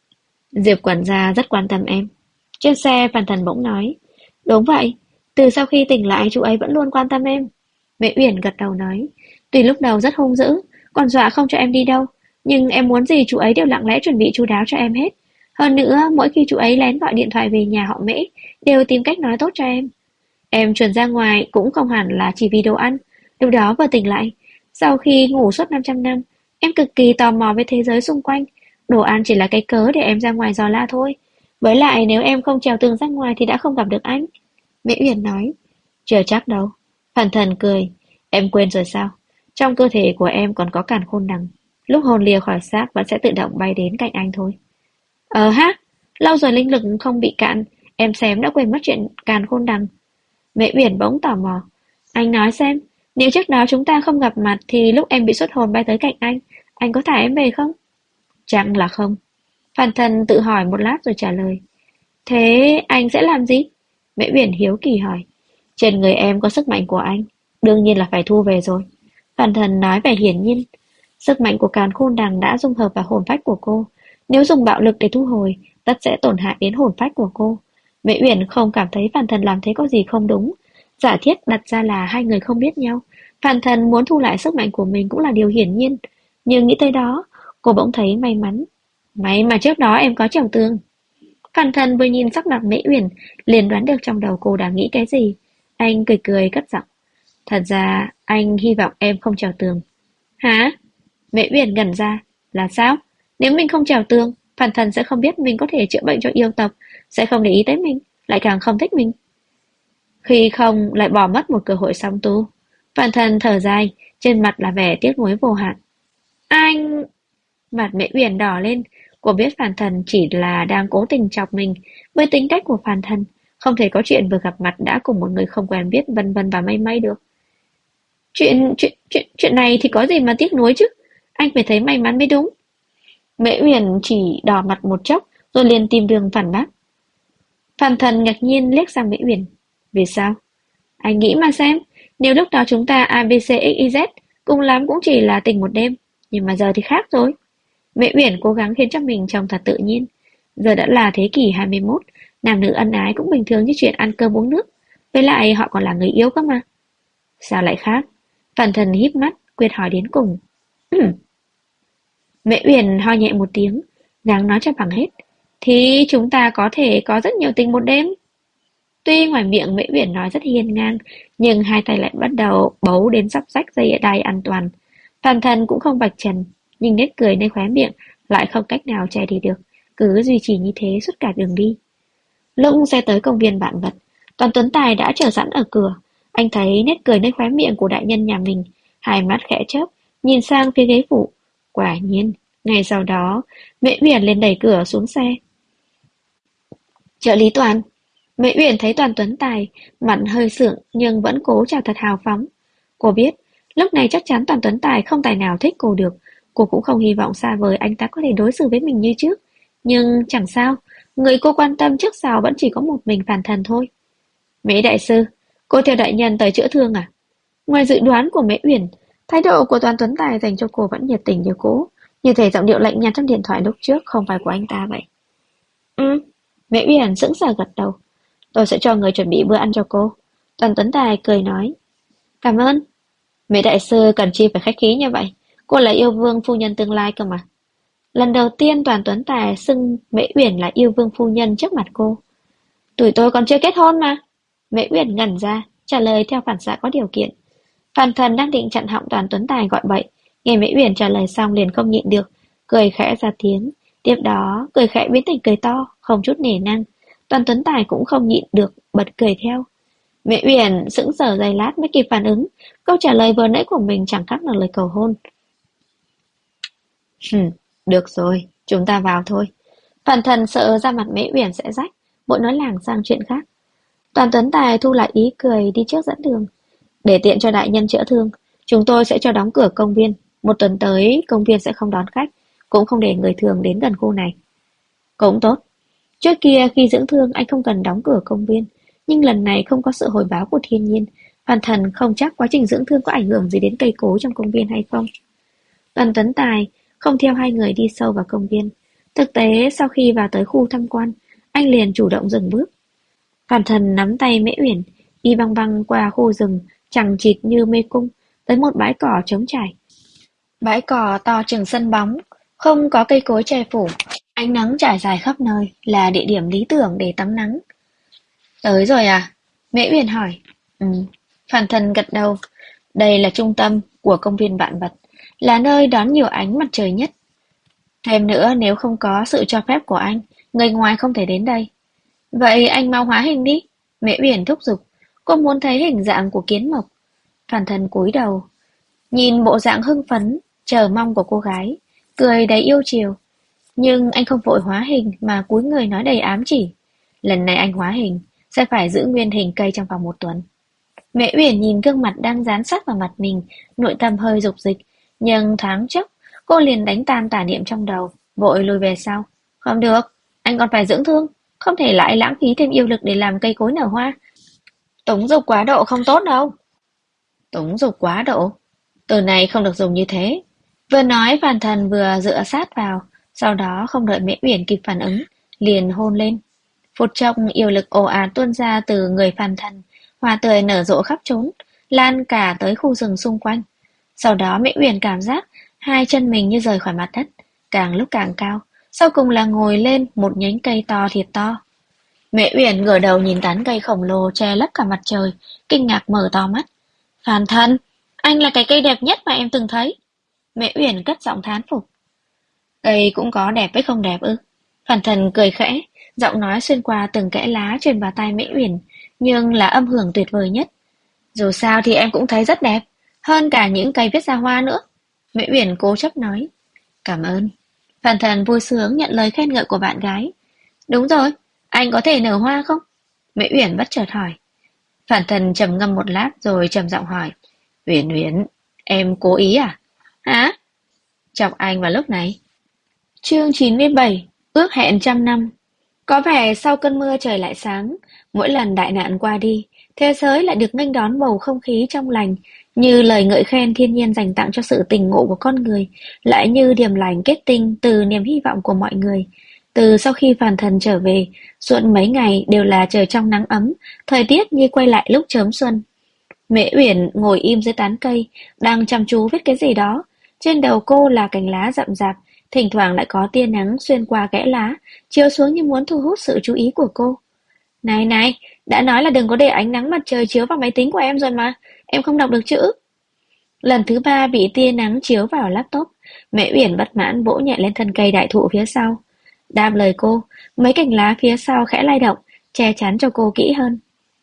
Diệp quản gia rất quan tâm em. Trên xe Phàn Thần bỗng nói. Đúng vậy, từ sau khi tỉnh lại chú ấy vẫn luôn quan tâm em. Mễ Uyển gật đầu nói. Tuy lúc đầu rất hung dữ, còn dọa không cho em đi đâu, nhưng em muốn gì chú ấy đều lặng lẽ chuẩn bị chu đáo cho em hết. Hơn nữa, mỗi khi chú ấy lén gọi điện thoại về nhà họ Mễ, đều tìm cách nói tốt cho em. Em chuẩn ra ngoài cũng không hẳn là chỉ vì đồ ăn. Lúc đó vừa tỉnh lại, sau khi ngủ suốt 500 năm, em cực kỳ tò mò với thế giới xung quanh. Đồ ăn chỉ là cái cớ để em ra ngoài dò la thôi. Với lại nếu em không trèo tường ra ngoài thì đã không gặp được anh. Mễ Uyển nói. Chưa chắc đâu. Phàn Thần cười. Em quên rồi sao? Trong cơ thể của em còn có càn khôn đằng. Lúc hồn lìa khỏi xác vẫn sẽ tự động bay đến cạnh anh thôi. Ha, lâu rồi linh lực không bị cạn, em xém đã quên mất chuyện càn khôn đằng. Mễ Uyển bỗng tò mò. Anh nói xem, nếu trước đó chúng ta không gặp mặt thì lúc em bị xuất hồn bay tới cạnh anh có thả em về không? Chắc là không. Phàn Thần tự hỏi một lát rồi trả lời. Thế anh sẽ làm gì? Mễ Uyển hiếu kỳ hỏi. Trên người em có sức mạnh của anh, đương nhiên là phải thu về rồi. Phàn Thần nói vẻ hiển nhiên. Sức mạnh của càn khôn đằng đã dung hợp vào hồn phách của cô. Nếu dùng bạo lực để thu hồi, tất sẽ tổn hại đến hồn phách của cô. Mễ Uyển không cảm thấy Phàn Thần làm thế có gì không đúng. Giả thiết đặt ra là hai người không biết nhau. Phàn Thần muốn thu lại sức mạnh của mình cũng là điều hiển nhiên. Nhưng nghĩ tới đó, cô bỗng thấy may mắn. May mà trước đó em có trèo tường. Phàn Thần vừa nhìn sắc mặt Mễ Uyển, liền đoán được trong đầu cô đang nghĩ cái gì. Anh cười cười cất giọng. Thật ra, anh hy vọng em không trèo tường. Hả? Mễ Uyển ngẩn ra. Là sao? Nếu mình không trèo tường, Phàn Thần sẽ không biết mình có thể chữa bệnh cho yêu tộc, sẽ không để ý tới mình, lại càng không thích mình. Khi không, lại bỏ mất một cơ hội song tu. Phàn Thần thở dài, trên mặt là vẻ tiếc nuối vô hạn. Anh... Mặt Mễ Uyển đỏ lên, cô biết Phàn Thần chỉ là đang cố tình chọc mình. Với tính cách của Phàn Thần, không thể có chuyện vừa gặp mặt đã cùng một người không quen biết vân vân và may may được. Chuyện này thì có gì mà tiếc nuối chứ? Anh phải thấy may mắn mới đúng. Mễ Uyển chỉ đỏ mặt một chốc, rồi liền tìm đường phản bác. Phàn Thần ngạc nhiên liếc sang Mễ Uyển. Vì sao? Anh nghĩ mà xem, nếu lúc đó chúng ta ABCXYZ, cùng lắm cũng chỉ là tình một đêm, nhưng mà giờ thì khác rồi. Mễ Uyển cố gắng khiến cho mình trông thật tự nhiên. Giờ đã là thế kỷ 21, nam nữ ân ái cũng bình thường như chuyện ăn cơm uống nước. Với lại họ còn là người yêu cơ mà. Sao lại khác? Phàn Thần híp mắt, quyết hỏi đến cùng. Mễ Uyển ho nhẹ một tiếng, gắng nói cho bằng hết. Thì chúng ta có thể có rất nhiều tình một đêm. Tuy ngoài miệng Mễ Uyển nói rất hiên ngang, nhưng hai tay lại bắt đầu bấu đến sắp rách dây đai an toàn. Phàn Thần cũng không vạch trần, nhưng nét cười nơi khóe miệng lại không cách nào che đi được, cứ duy trì như thế suốt cả đường đi. Lúc xe tới công viên vạn vật, Toàn Tuấn Tài đã chờ sẵn ở cửa. Anh thấy nét cười nơi khóe miệng của đại nhân nhà mình, hai mắt khẽ chớp, nhìn sang phía ghế phụ. Quả nhiên, ngay sau đó, Mễ Uyển lên đẩy cửa xuống xe. Trợ lý Toàn. Mễ Uyển thấy Toàn Tuấn Tài, mặt hơi sượng nhưng vẫn cố chào thật hào phóng. Cô biết, lúc này chắc chắn Toàn Tuấn Tài không tài nào thích cô được. Cô cũng không hy vọng xa vời anh ta có thể đối xử với mình như trước. Nhưng chẳng sao, người cô quan tâm trước sau vẫn chỉ có một mình Phàn Thần thôi. Mễ đại sư, cô theo đại nhân tới chữa thương à? Ngoài dự đoán của Mễ Uyển, thái độ của Toàn Tuấn Tài dành cho cô vẫn nhiệt tình như cũ, như thể giọng điệu lạnh nhạt trong điện thoại lúc trước không phải của anh ta vậy. Mễ Uyển sững sờ gật đầu. Tôi sẽ cho người chuẩn bị bữa ăn cho cô. Toàn Tuấn Tài cười nói. Cảm ơn. Mễ đại sư cần chi phải khách khí như vậy. Cô là yêu vương phu nhân tương lai cơ mà. Lần đầu tiên Toàn Tuấn Tài xưng Mễ Uyển là yêu vương phu nhân trước mặt cô. Tụi tôi còn chưa kết hôn mà. Mễ Uyển ngẩn ra, trả lời theo phản xạ có điều kiện. Phàn Thần đang định chặn họng Toàn Tuấn Tài gọi bậy, nghe Mễ Uyển trả lời xong liền không nhịn được, cười khẽ ra tiếng. Tiếp đó, cười khẽ biến thành cười to, không chút nể nang. Toàn Tuấn Tài cũng không nhịn được, bật cười theo. Mễ Uyển sững sờ giây lát mới kịp phản ứng, câu trả lời vừa nãy của mình chẳng khác nào lời cầu hôn. Được rồi, chúng ta vào thôi. Phàn Thần sợ da mặt Mễ Uyển sẽ rách, vội nói làng sang chuyện khác. Toàn Tuấn Tài thu lại ý cười đi trước dẫn đường. Để tiện cho đại nhân chữa thương, chúng tôi sẽ cho đóng cửa công viên. Một tuần tới, công viên sẽ không đón khách. cũng không để người thường đến gần khu này. Cũng tốt. Trước kia khi dưỡng thương anh không cần đóng cửa công viên, nhưng lần này không có sự hồi báo của thiên nhiên. Hoàn Thần không chắc quá trình dưỡng thương có ảnh hưởng gì đến cây cối trong công viên hay không. Tần Tuấn Tài không theo hai người đi sâu vào công viên. Thực tế sau khi vào tới khu tham quan, anh liền chủ động dừng bước. Hoàn Thần nắm tay Mễ Uyển, đi băng băng qua khu rừng chằng chịt như mê cung, tới một bãi cỏ trống trải. Bãi cỏ to chừng sân bóng, không có cây cối che phủ, ánh nắng trải dài khắp nơi, là địa điểm lý tưởng để tắm nắng. Tới rồi à? Mễ Uyển hỏi. Ừ. Phản Thần gật đầu. Đây là trung tâm của công viên vạn vật, là nơi đón nhiều ánh mặt trời nhất. Thêm nữa, nếu không có sự cho phép của anh, người ngoài không thể đến đây. Vậy anh mau hóa hình đi. Mễ Uyển thúc giục. Cô muốn thấy hình dạng của kiến mộc. Phản Thần cúi đầu, nhìn bộ dạng hưng phấn, chờ mong của cô gái, cười đầy yêu chiều. Nhưng anh không vội hóa hình mà cúi người nói đầy ám chỉ. Lần này anh hóa hình, sẽ phải giữ nguyên hình cây trong vòng 1 tuần. Mẹ Uyển nhìn gương mặt đang dán sát vào mặt mình, nội tâm hơi dục dịch, nhưng thoáng chốc, cô liền đánh tan tà niệm trong đầu, vội lùi về sau. Không được, anh còn phải dưỡng thương, không thể lại lãng phí thêm yêu lực để làm cây cối nở hoa. Túng dục quá độ không tốt đâu. Túng dục quá độ? Từ này không được dùng như thế. Vừa nói Phàn Thần vừa dựa sát vào, sau đó không đợi Mễ Uyển kịp phản ứng, liền hôn lên. Phút chốc yêu lực ồ ạt tuôn ra từ người Phàn Thần, hoa tươi nở rộ khắp trốn, lan cả tới khu rừng xung quanh. Sau đó Mễ Uyển cảm giác hai chân mình như rời khỏi mặt đất, càng lúc càng cao, sau cùng là ngồi lên một nhánh cây to thiệt to. Mễ Uyển ngửa đầu nhìn tán cây khổng lồ che lấp cả mặt trời, kinh ngạc mở to mắt. Phàn Thần, anh là cái cây đẹp nhất mà em từng thấy. Mễ Uyển cất giọng thán phục. Cây cũng có đẹp với không đẹp ư? Phàn Thần cười khẽ, giọng nói xuyên qua từng kẽ lá truyền vào tai Mễ Uyển, nhưng là âm hưởng tuyệt vời nhất. Dù sao thì em cũng thấy rất đẹp, hơn cả những cây viết ra hoa nữa. Mễ Uyển cố chấp nói. Cảm ơn. Phàn Thần vui sướng nhận lời khen ngợi của bạn gái. Đúng rồi, anh có thể nở hoa không? Mễ Uyển bất chợt hỏi. Phàn Thần trầm ngâm một lát rồi trầm giọng hỏi. Uyển Uyển, em cố ý à? Hả? Chọc anh vào lúc này. Chương 97, ước hẹn 100 năm. Có vẻ sau cơn mưa trời lại sáng, mỗi lần đại nạn qua đi, thế giới lại được nghênh đón bầu không khí trong lành, như lời ngợi khen thiên nhiên dành tặng cho sự tỉnh ngộ của con người, lại như điềm lành kết tinh từ niềm hy vọng của mọi người. Từ sau khi Phàn Thần trở về, suốt mấy ngày đều là trời trong nắng ấm, thời tiết như quay lại lúc chớm xuân. Mễ Uyển ngồi im dưới tán cây, đang chăm chú viết cái gì đó. Trên đầu cô là cành lá rậm rạp, thỉnh thoảng lại có tia nắng xuyên qua kẽ lá, chiếu xuống như muốn thu hút sự chú ý của cô. Này này, đã nói là đừng có để ánh nắng mặt trời chiếu vào máy tính của em rồi mà, em không đọc được chữ. Lần thứ 3 bị tia nắng chiếu vào laptop, Mễ Uyển bất mãn vỗ nhẹ lên thân cây đại thụ phía sau. Đáp lời cô, mấy cành lá phía sau khẽ lay động, che chắn cho cô kỹ hơn.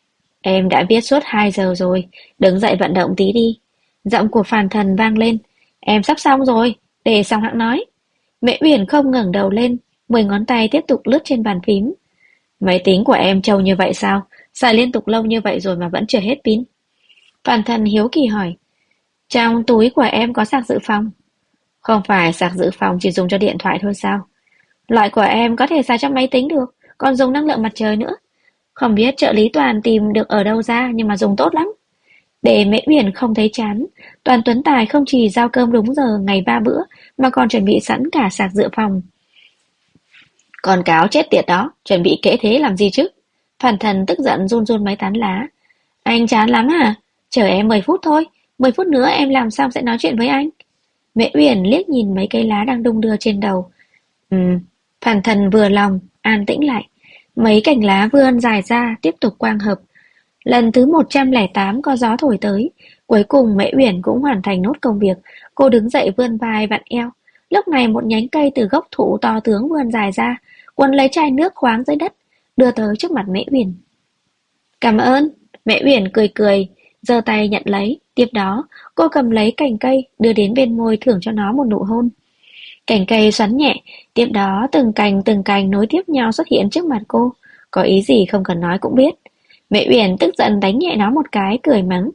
Em đã viết suốt 2 giờ rồi, đứng dậy vận động tí đi. Giọng của Phàn Thần vang lên. Em sắp xong rồi, để xong hẵng nói. Mễ Uyển không ngẩng đầu lên, 10 ngón tay tiếp tục lướt trên bàn phím. Máy tính của em trâu như vậy sao? Xài liên tục lâu như vậy rồi mà vẫn chưa hết pin. Phàn Thần hiếu kỳ hỏi. Trong túi của em có sạc dự phòng. Không phải sạc dự phòng chỉ dùng cho điện thoại thôi sao? Loại của em có thể xài trong máy tính được, còn dùng năng lượng mặt trời nữa. Không biết trợ lý Toàn tìm được ở đâu ra nhưng mà dùng tốt lắm. Để Mễ Uyển không thấy chán, Toàn Tuấn Tài không chỉ giao cơm đúng giờ ngày 3 bữa mà còn chuẩn bị sẵn cả sạc dự phòng. Con cáo chết tiệt đó, chuẩn bị kễ thế làm gì chứ? Phàn Thần tức giận run run mấy tán lá. Anh chán lắm à? Chờ em 10 phút thôi, 10 phút nữa em làm xong sẽ nói chuyện với anh. Mễ Uyển liếc nhìn mấy cây lá đang đung đưa trên đầu. Phàn Thần vừa lòng, an tĩnh lại. Mấy cành lá vươn dài ra, tiếp tục quang hợp. Lần thứ 108 có gió thổi tới. Cuối cùng Mễ Uyển cũng hoàn thành nốt công việc. Cô đứng dậy vươn vai vặn eo. Lúc này một nhánh cây từ gốc thụ to tướng vươn dài ra, quấn lấy chai nước khoáng dưới đất, đưa tới trước mặt Mễ Uyển. Cảm ơn. Mễ Uyển cười cười, giơ tay nhận lấy. Tiếp đó, cô cầm lấy cành cây, đưa đến bên môi thưởng cho nó một nụ hôn. Cành cây xoắn nhẹ, tiếp đó từng cành nối tiếp nhau xuất hiện trước mặt cô. Có ý gì không cần nói cũng biết. Mẹ Uyển tức giận đánh nhẹ nó một cái, cười mắng.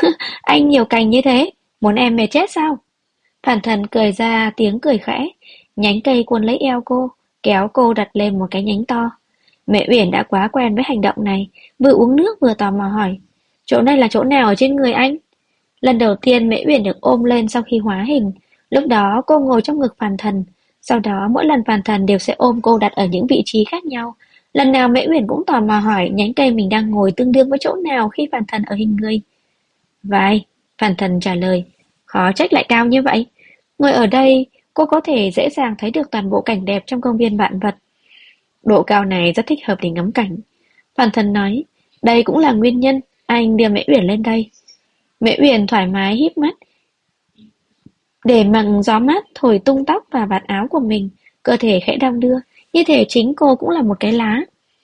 Anh nhiều cành như thế, muốn em mệt chết sao? Phàn Thần cười ra tiếng cười khẽ. Nhánh cây cuốn lấy eo cô, kéo cô đặt lên một cái nhánh to. Mẹ Uyển đã quá quen với hành động này, vừa uống nước vừa tò mò hỏi, chỗ này là chỗ nào ở trên người anh? Lần đầu tiên Mễ Uyển được ôm lên sau khi hóa hình, lúc đó cô ngồi trong ngực Phàn Thần, sau đó mỗi lần Phàn Thần đều sẽ ôm cô đặt ở những vị trí khác nhau. Lần nào Mễ Uyển cũng tò mò hỏi nhánh cây mình đang ngồi tương đương với chỗ nào khi Phàn Thần ở hình người. Vai, Phàn Thần trả lời, khó trách lại cao như vậy. Ngồi ở đây, cô có thể dễ dàng thấy được toàn bộ cảnh đẹp trong công viên vạn vật. Độ cao này rất thích hợp để ngắm cảnh. Phàn Thần nói, đây cũng là nguyên nhân anh đưa Mễ Uyển lên đây. Mễ Uyển thoải mái híp mắt, để mặc gió mát thổi tung tóc và vạt áo của mình, cơ thể khẽ đong đưa, như thể chính cô cũng là một cái lá.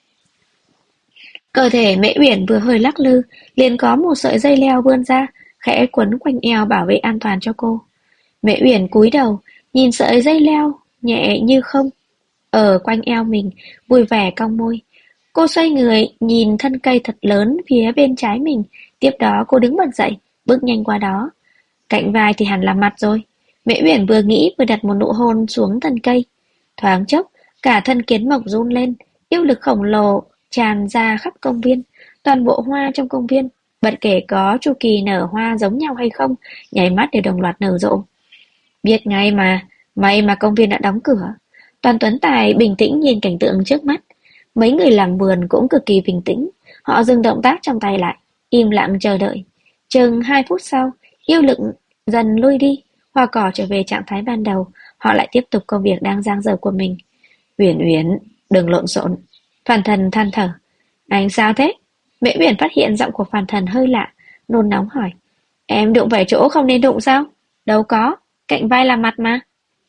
Cơ thể Mễ Uyển vừa hơi lắc lư, liền có một sợi dây leo vươn ra, khẽ quấn quanh eo bảo vệ an toàn cho cô. Mễ Uyển cúi đầu, nhìn sợi dây leo nhẹ như không ở quanh eo mình, vui vẻ cong môi. Cô xoay người, nhìn thân cây thật lớn phía bên trái mình, tiếp đó cô đứng bật dậy, bước nhanh qua đó. Cạnh vai thì hẳn là mặt rồi. Mễ Uyển vừa nghĩ vừa đặt một nụ hôn xuống thân cây. Thoáng chốc, cả thân kiến mộc run lên, yêu lực khổng lồ tràn ra khắp công viên. Toàn bộ hoa trong công viên, bất kể có chu kỳ nở hoa giống nhau hay không, nháy mắt đều đồng loạt nở rộ. Biết ngay mà, may mà công viên đã đóng cửa. Toàn Tuấn Tài bình tĩnh nhìn cảnh tượng trước mắt. Mấy người làm vườn cũng cực kỳ bình tĩnh. Họ dừng động tác trong tay lại, im lặng chờ đợi. Chừng 2 phút sau, yêu lực dần lui đi, hoa cỏ trở về trạng thái ban đầu, họ lại tiếp tục công việc đang dang dở của mình. Uyển Uyển, đừng lộn xộn. Phàn Thần than thở. Anh sao thế? Mễ Uyển phát hiện giọng của Phàn Thần hơi lạ, nôn nóng hỏi. Em đụng phải chỗ không nên đụng sao? Đâu có, cạnh vai là mặt mà.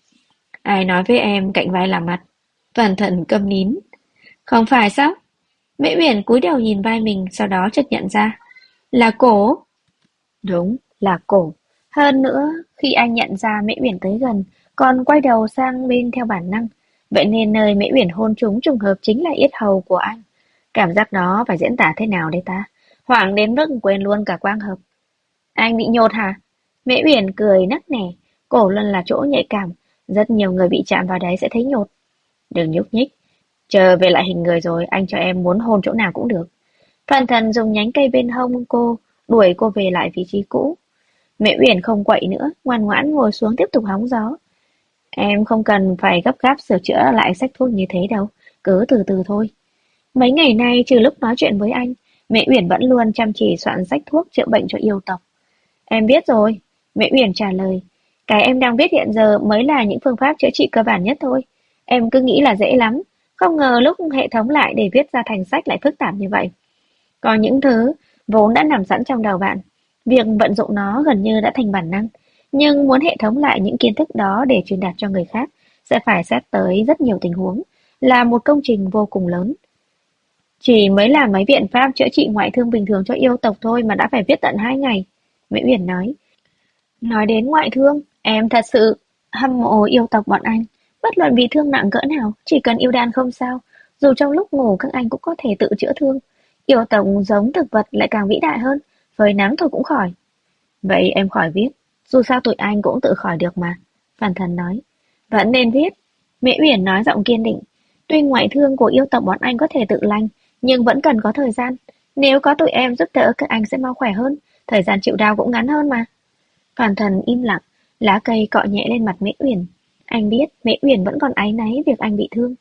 Ai nói với em cạnh vai là mặt? Phàn Thần câm nín. Không phải sao? Mễ Uyển cúi đầu nhìn vai mình, sau đó chợt nhận ra. Là cổ. Đúng, là cổ. Hơn nữa, khi anh nhận ra Mễ Uyển tới gần, còn quay đầu sang bên theo bản năng. Vậy nên nơi Mễ Uyển hôn trúng trùng hợp chính là yết hầu của anh. Cảm giác đó phải diễn tả thế nào đây ta? Hoảng đến mức quên luôn cả quang hợp. Anh bị nhột hả? Mễ Uyển cười nắc nẻ. Cổ luôn là chỗ nhạy cảm. Rất nhiều người bị chạm vào đấy sẽ thấy nhột. Đừng nhúc nhích. Chờ về lại hình người rồi, anh cho em muốn hôn chỗ nào cũng được. Phàn Thần dùng nhánh cây bên hông cô, đuổi cô về lại vị trí cũ. Mẹ Uyển không quậy nữa, ngoan ngoãn ngồi xuống tiếp tục hóng gió. Em không cần phải gấp gáp sửa chữa lại sách thuốc như thế đâu, cứ từ từ thôi. Mấy ngày nay trừ lúc nói chuyện với anh, mẹ Uyển vẫn luôn chăm chỉ soạn sách thuốc chữa bệnh cho yêu tộc. Em biết rồi, mẹ Uyển trả lời. Cái em đang biết hiện giờ mới là những phương pháp chữa trị cơ bản nhất thôi. Em cứ nghĩ là dễ lắm, không ngờ lúc hệ thống lại để viết ra thành sách lại phức tạp như vậy. Có những thứ vốn đã nằm sẵn trong đầu bạn, việc vận dụng nó gần như đã thành bản năng, nhưng muốn hệ thống lại những kiến thức đó để truyền đạt cho người khác sẽ phải xét tới rất nhiều tình huống, là một công trình vô cùng lớn. Chỉ mới làm mấy biện pháp chữa trị ngoại thương bình thường cho yêu tộc thôi mà đã phải viết tận 2 ngày, Mỹ Uyển nói. Nói đến ngoại thương, em thật sự hâm mộ yêu tộc bọn anh. Bất luận bị thương nặng cỡ nào, chỉ cần yêu đan không sao, dù trong lúc ngủ các anh cũng có thể tự chữa thương. Yêu tộc giống thực vật lại càng vĩ đại hơn, phơi nắng thôi cũng khỏi. Vậy em khỏi viết, dù sao tụi anh cũng tự khỏi được mà. Phàn Thần nói, vẫn nên viết. Mễ Uyển nói giọng kiên định. Tuy ngoại thương của yêu tộc bọn anh có thể tự lành, nhưng vẫn cần có thời gian. Nếu có tụi em giúp đỡ các anh sẽ mau khỏe hơn, thời gian chịu đau cũng ngắn hơn mà. Phàn Thần im lặng, lá cây cọ nhẹ lên mặt Mễ Uyển. Anh biết Mễ Uyển vẫn còn áy náy việc anh bị thương.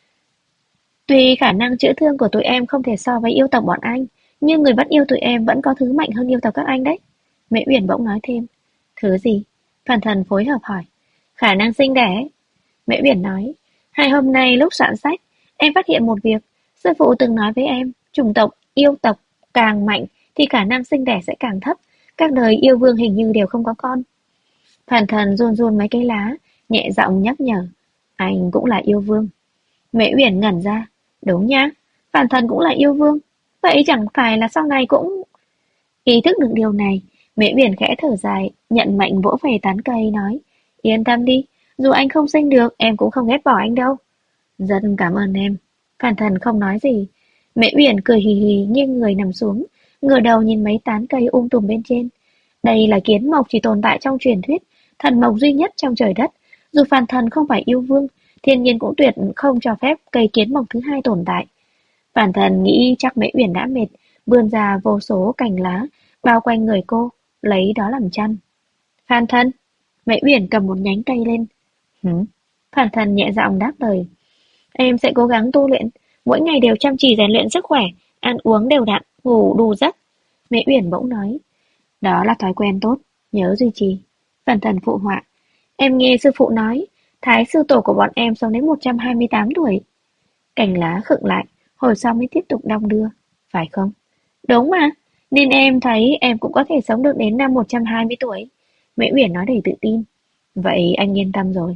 Tuy khả năng chữa thương của tụi em không thể so với yêu tộc bọn anh, nhưng người vẫn yêu tụi em vẫn có thứ mạnh hơn yêu tộc các anh đấy. Mễ Uyển bỗng nói thêm. Thứ gì? Phàn Thần phối hợp hỏi. Khả năng sinh đẻ. Mễ Uyển nói. 2 hôm nay lúc soạn sách, em phát hiện một việc. Sư phụ từng nói với em, chủng tộc yêu tộc càng mạnh thì khả năng sinh đẻ sẽ càng thấp. Các đời yêu vương hình như đều không có con. Phàn Thần run run mấy cây lá, nhẹ giọng nhắc nhở. Anh cũng là yêu vương. Mễ Uyển ngẩn ra. Đúng nha, Phàn Thần cũng là yêu vương. Vậy chẳng phải là sau này cũng... Ý thức được điều này, Mễ Uyển khẽ thở dài, nhận mệnh vỗ về tán cây nói. Yên tâm đi, dù anh không sinh được, em cũng không ghét bỏ anh đâu. Rất cảm ơn em. Phàn Thần không nói gì. Mễ Uyển cười hì hì nghiêng người nằm xuống, ngửa đầu nhìn mấy tán cây tùm bên trên. Đây là kiến mộc chỉ tồn tại trong truyền thuyết, thần mộc duy nhất trong trời đất. Dù phàm thần không phải yêu vương, thiên nhiên cũng tuyệt không cho phép cây kiến mộc thứ hai tồn tại. Phàm thần nghĩ chắc Mễ Uyển đã mệt, vươn ra vô số cành lá, bao quanh người cô, lấy đó làm chăn. Phàm thần, Mễ Uyển cầm một nhánh cây lên. Hử? Phàm thần nhẹ giọng đáp lời. Em sẽ cố gắng tu luyện, mỗi ngày đều chăm chỉ rèn luyện sức khỏe, ăn uống đều đặn, ngủ đủ giấc. Mễ Uyển bỗng nói, đó là thói quen tốt, nhớ duy trì. Phàm thần phụ họa, em nghe sư phụ nói, thái sư tổ của bọn em sống đến 128 tuổi. Cành lá khựng lại, hồi sau mới tiếp tục đong đưa, phải không? Đúng mà, nên em thấy em cũng có thể sống được đến năm 120 tuổi. Mễ Uyển nói đầy tự tin. Vậy anh yên tâm rồi.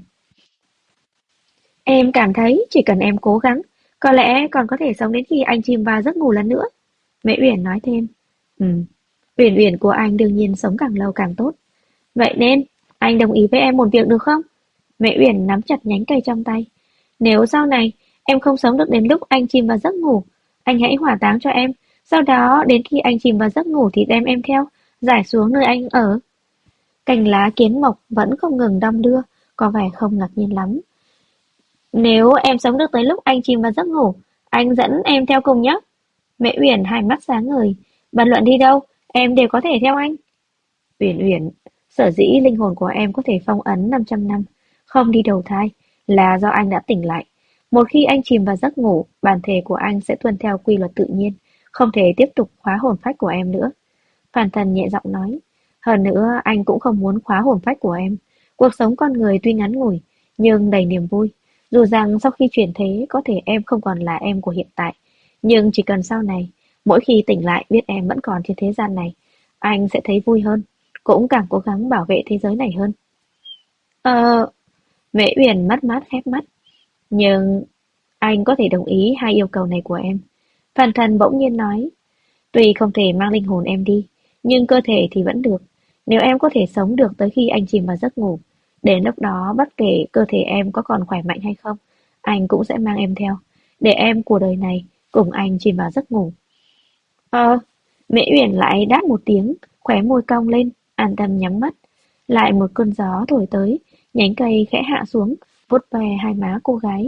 Em cảm thấy chỉ cần em cố gắng, có lẽ còn có thể sống đến khi anh chìm vào giấc ngủ lần nữa. Mễ Uyển nói thêm. Ừ, Uyển Uyển của anh đương nhiên sống càng lâu càng tốt. Vậy nên, anh đồng ý với em một việc được không? Mẹ Uyển nắm chặt nhánh cây trong tay. Nếu sau này em không sống được đến lúc anh chìm vào giấc ngủ, anh hãy hỏa táng cho em. Sau đó đến khi anh chìm vào giấc ngủ thì đem em theo, giải xuống nơi anh ở. Cành lá kiến mộc vẫn không ngừng đong đưa, có vẻ không ngạc nhiên lắm. Nếu em sống được tới lúc anh chìm vào giấc ngủ, anh dẫn em theo cùng nhé. Mẹ Uyển hai mắt sáng ngời. Bất luận đi đâu, em đều có thể theo anh. Uyển Uyển, sở dĩ linh hồn của em có thể phong ấn 500 năm, không đi đầu thai, là do anh đã tỉnh lại. Một khi anh chìm vào giấc ngủ, bản thể của anh sẽ tuân theo quy luật tự nhiên, không thể tiếp tục khóa hồn phách của em nữa. Phàn Thần nhẹ giọng nói, hơn nữa anh cũng không muốn khóa hồn phách của em. Cuộc sống con người tuy ngắn ngủi, nhưng đầy niềm vui. Dù rằng sau khi chuyển thế, có thể em không còn là em của hiện tại, nhưng chỉ cần sau này, mỗi khi tỉnh lại biết em vẫn còn trên thế gian này, anh sẽ thấy vui hơn, cũng càng cố gắng bảo vệ thế giới này hơn. Ờ, Mễ Uyển mắt mát khép mắt, nhưng anh có thể đồng ý hai yêu cầu này của em. Phàn Thần bỗng nhiên nói, tuy không thể mang linh hồn em đi, nhưng cơ thể thì vẫn được. Nếu em có thể sống được tới khi anh chìm vào giấc ngủ, đến lúc đó bất kể cơ thể em có còn khỏe mạnh hay không, anh cũng sẽ mang em theo, để em của đời này cùng anh chìm vào giấc ngủ. Ờ, Mễ Uyển lại đáp một tiếng, khóe môi cong lên, an tâm nhắm mắt. Lại một cơn gió thổi tới, nhánh cây khẽ hạ xuống, vuốt ve hai má cô gái.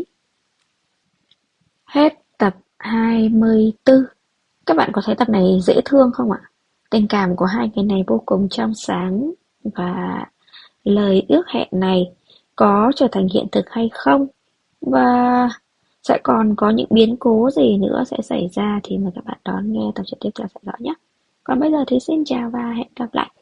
Hết tập 24. Các bạn có thấy tập này dễ thương không ạ? Tình cảm của hai người này vô cùng trong sáng, và lời ước hẹn này có trở thành hiện thực hay không? Và sẽ còn có những biến cố gì nữa sẽ xảy ra thì mời các bạn đón nghe tập truyện tiếp theo sẽ rõ nhé. Còn bây giờ thì xin chào và hẹn gặp lại.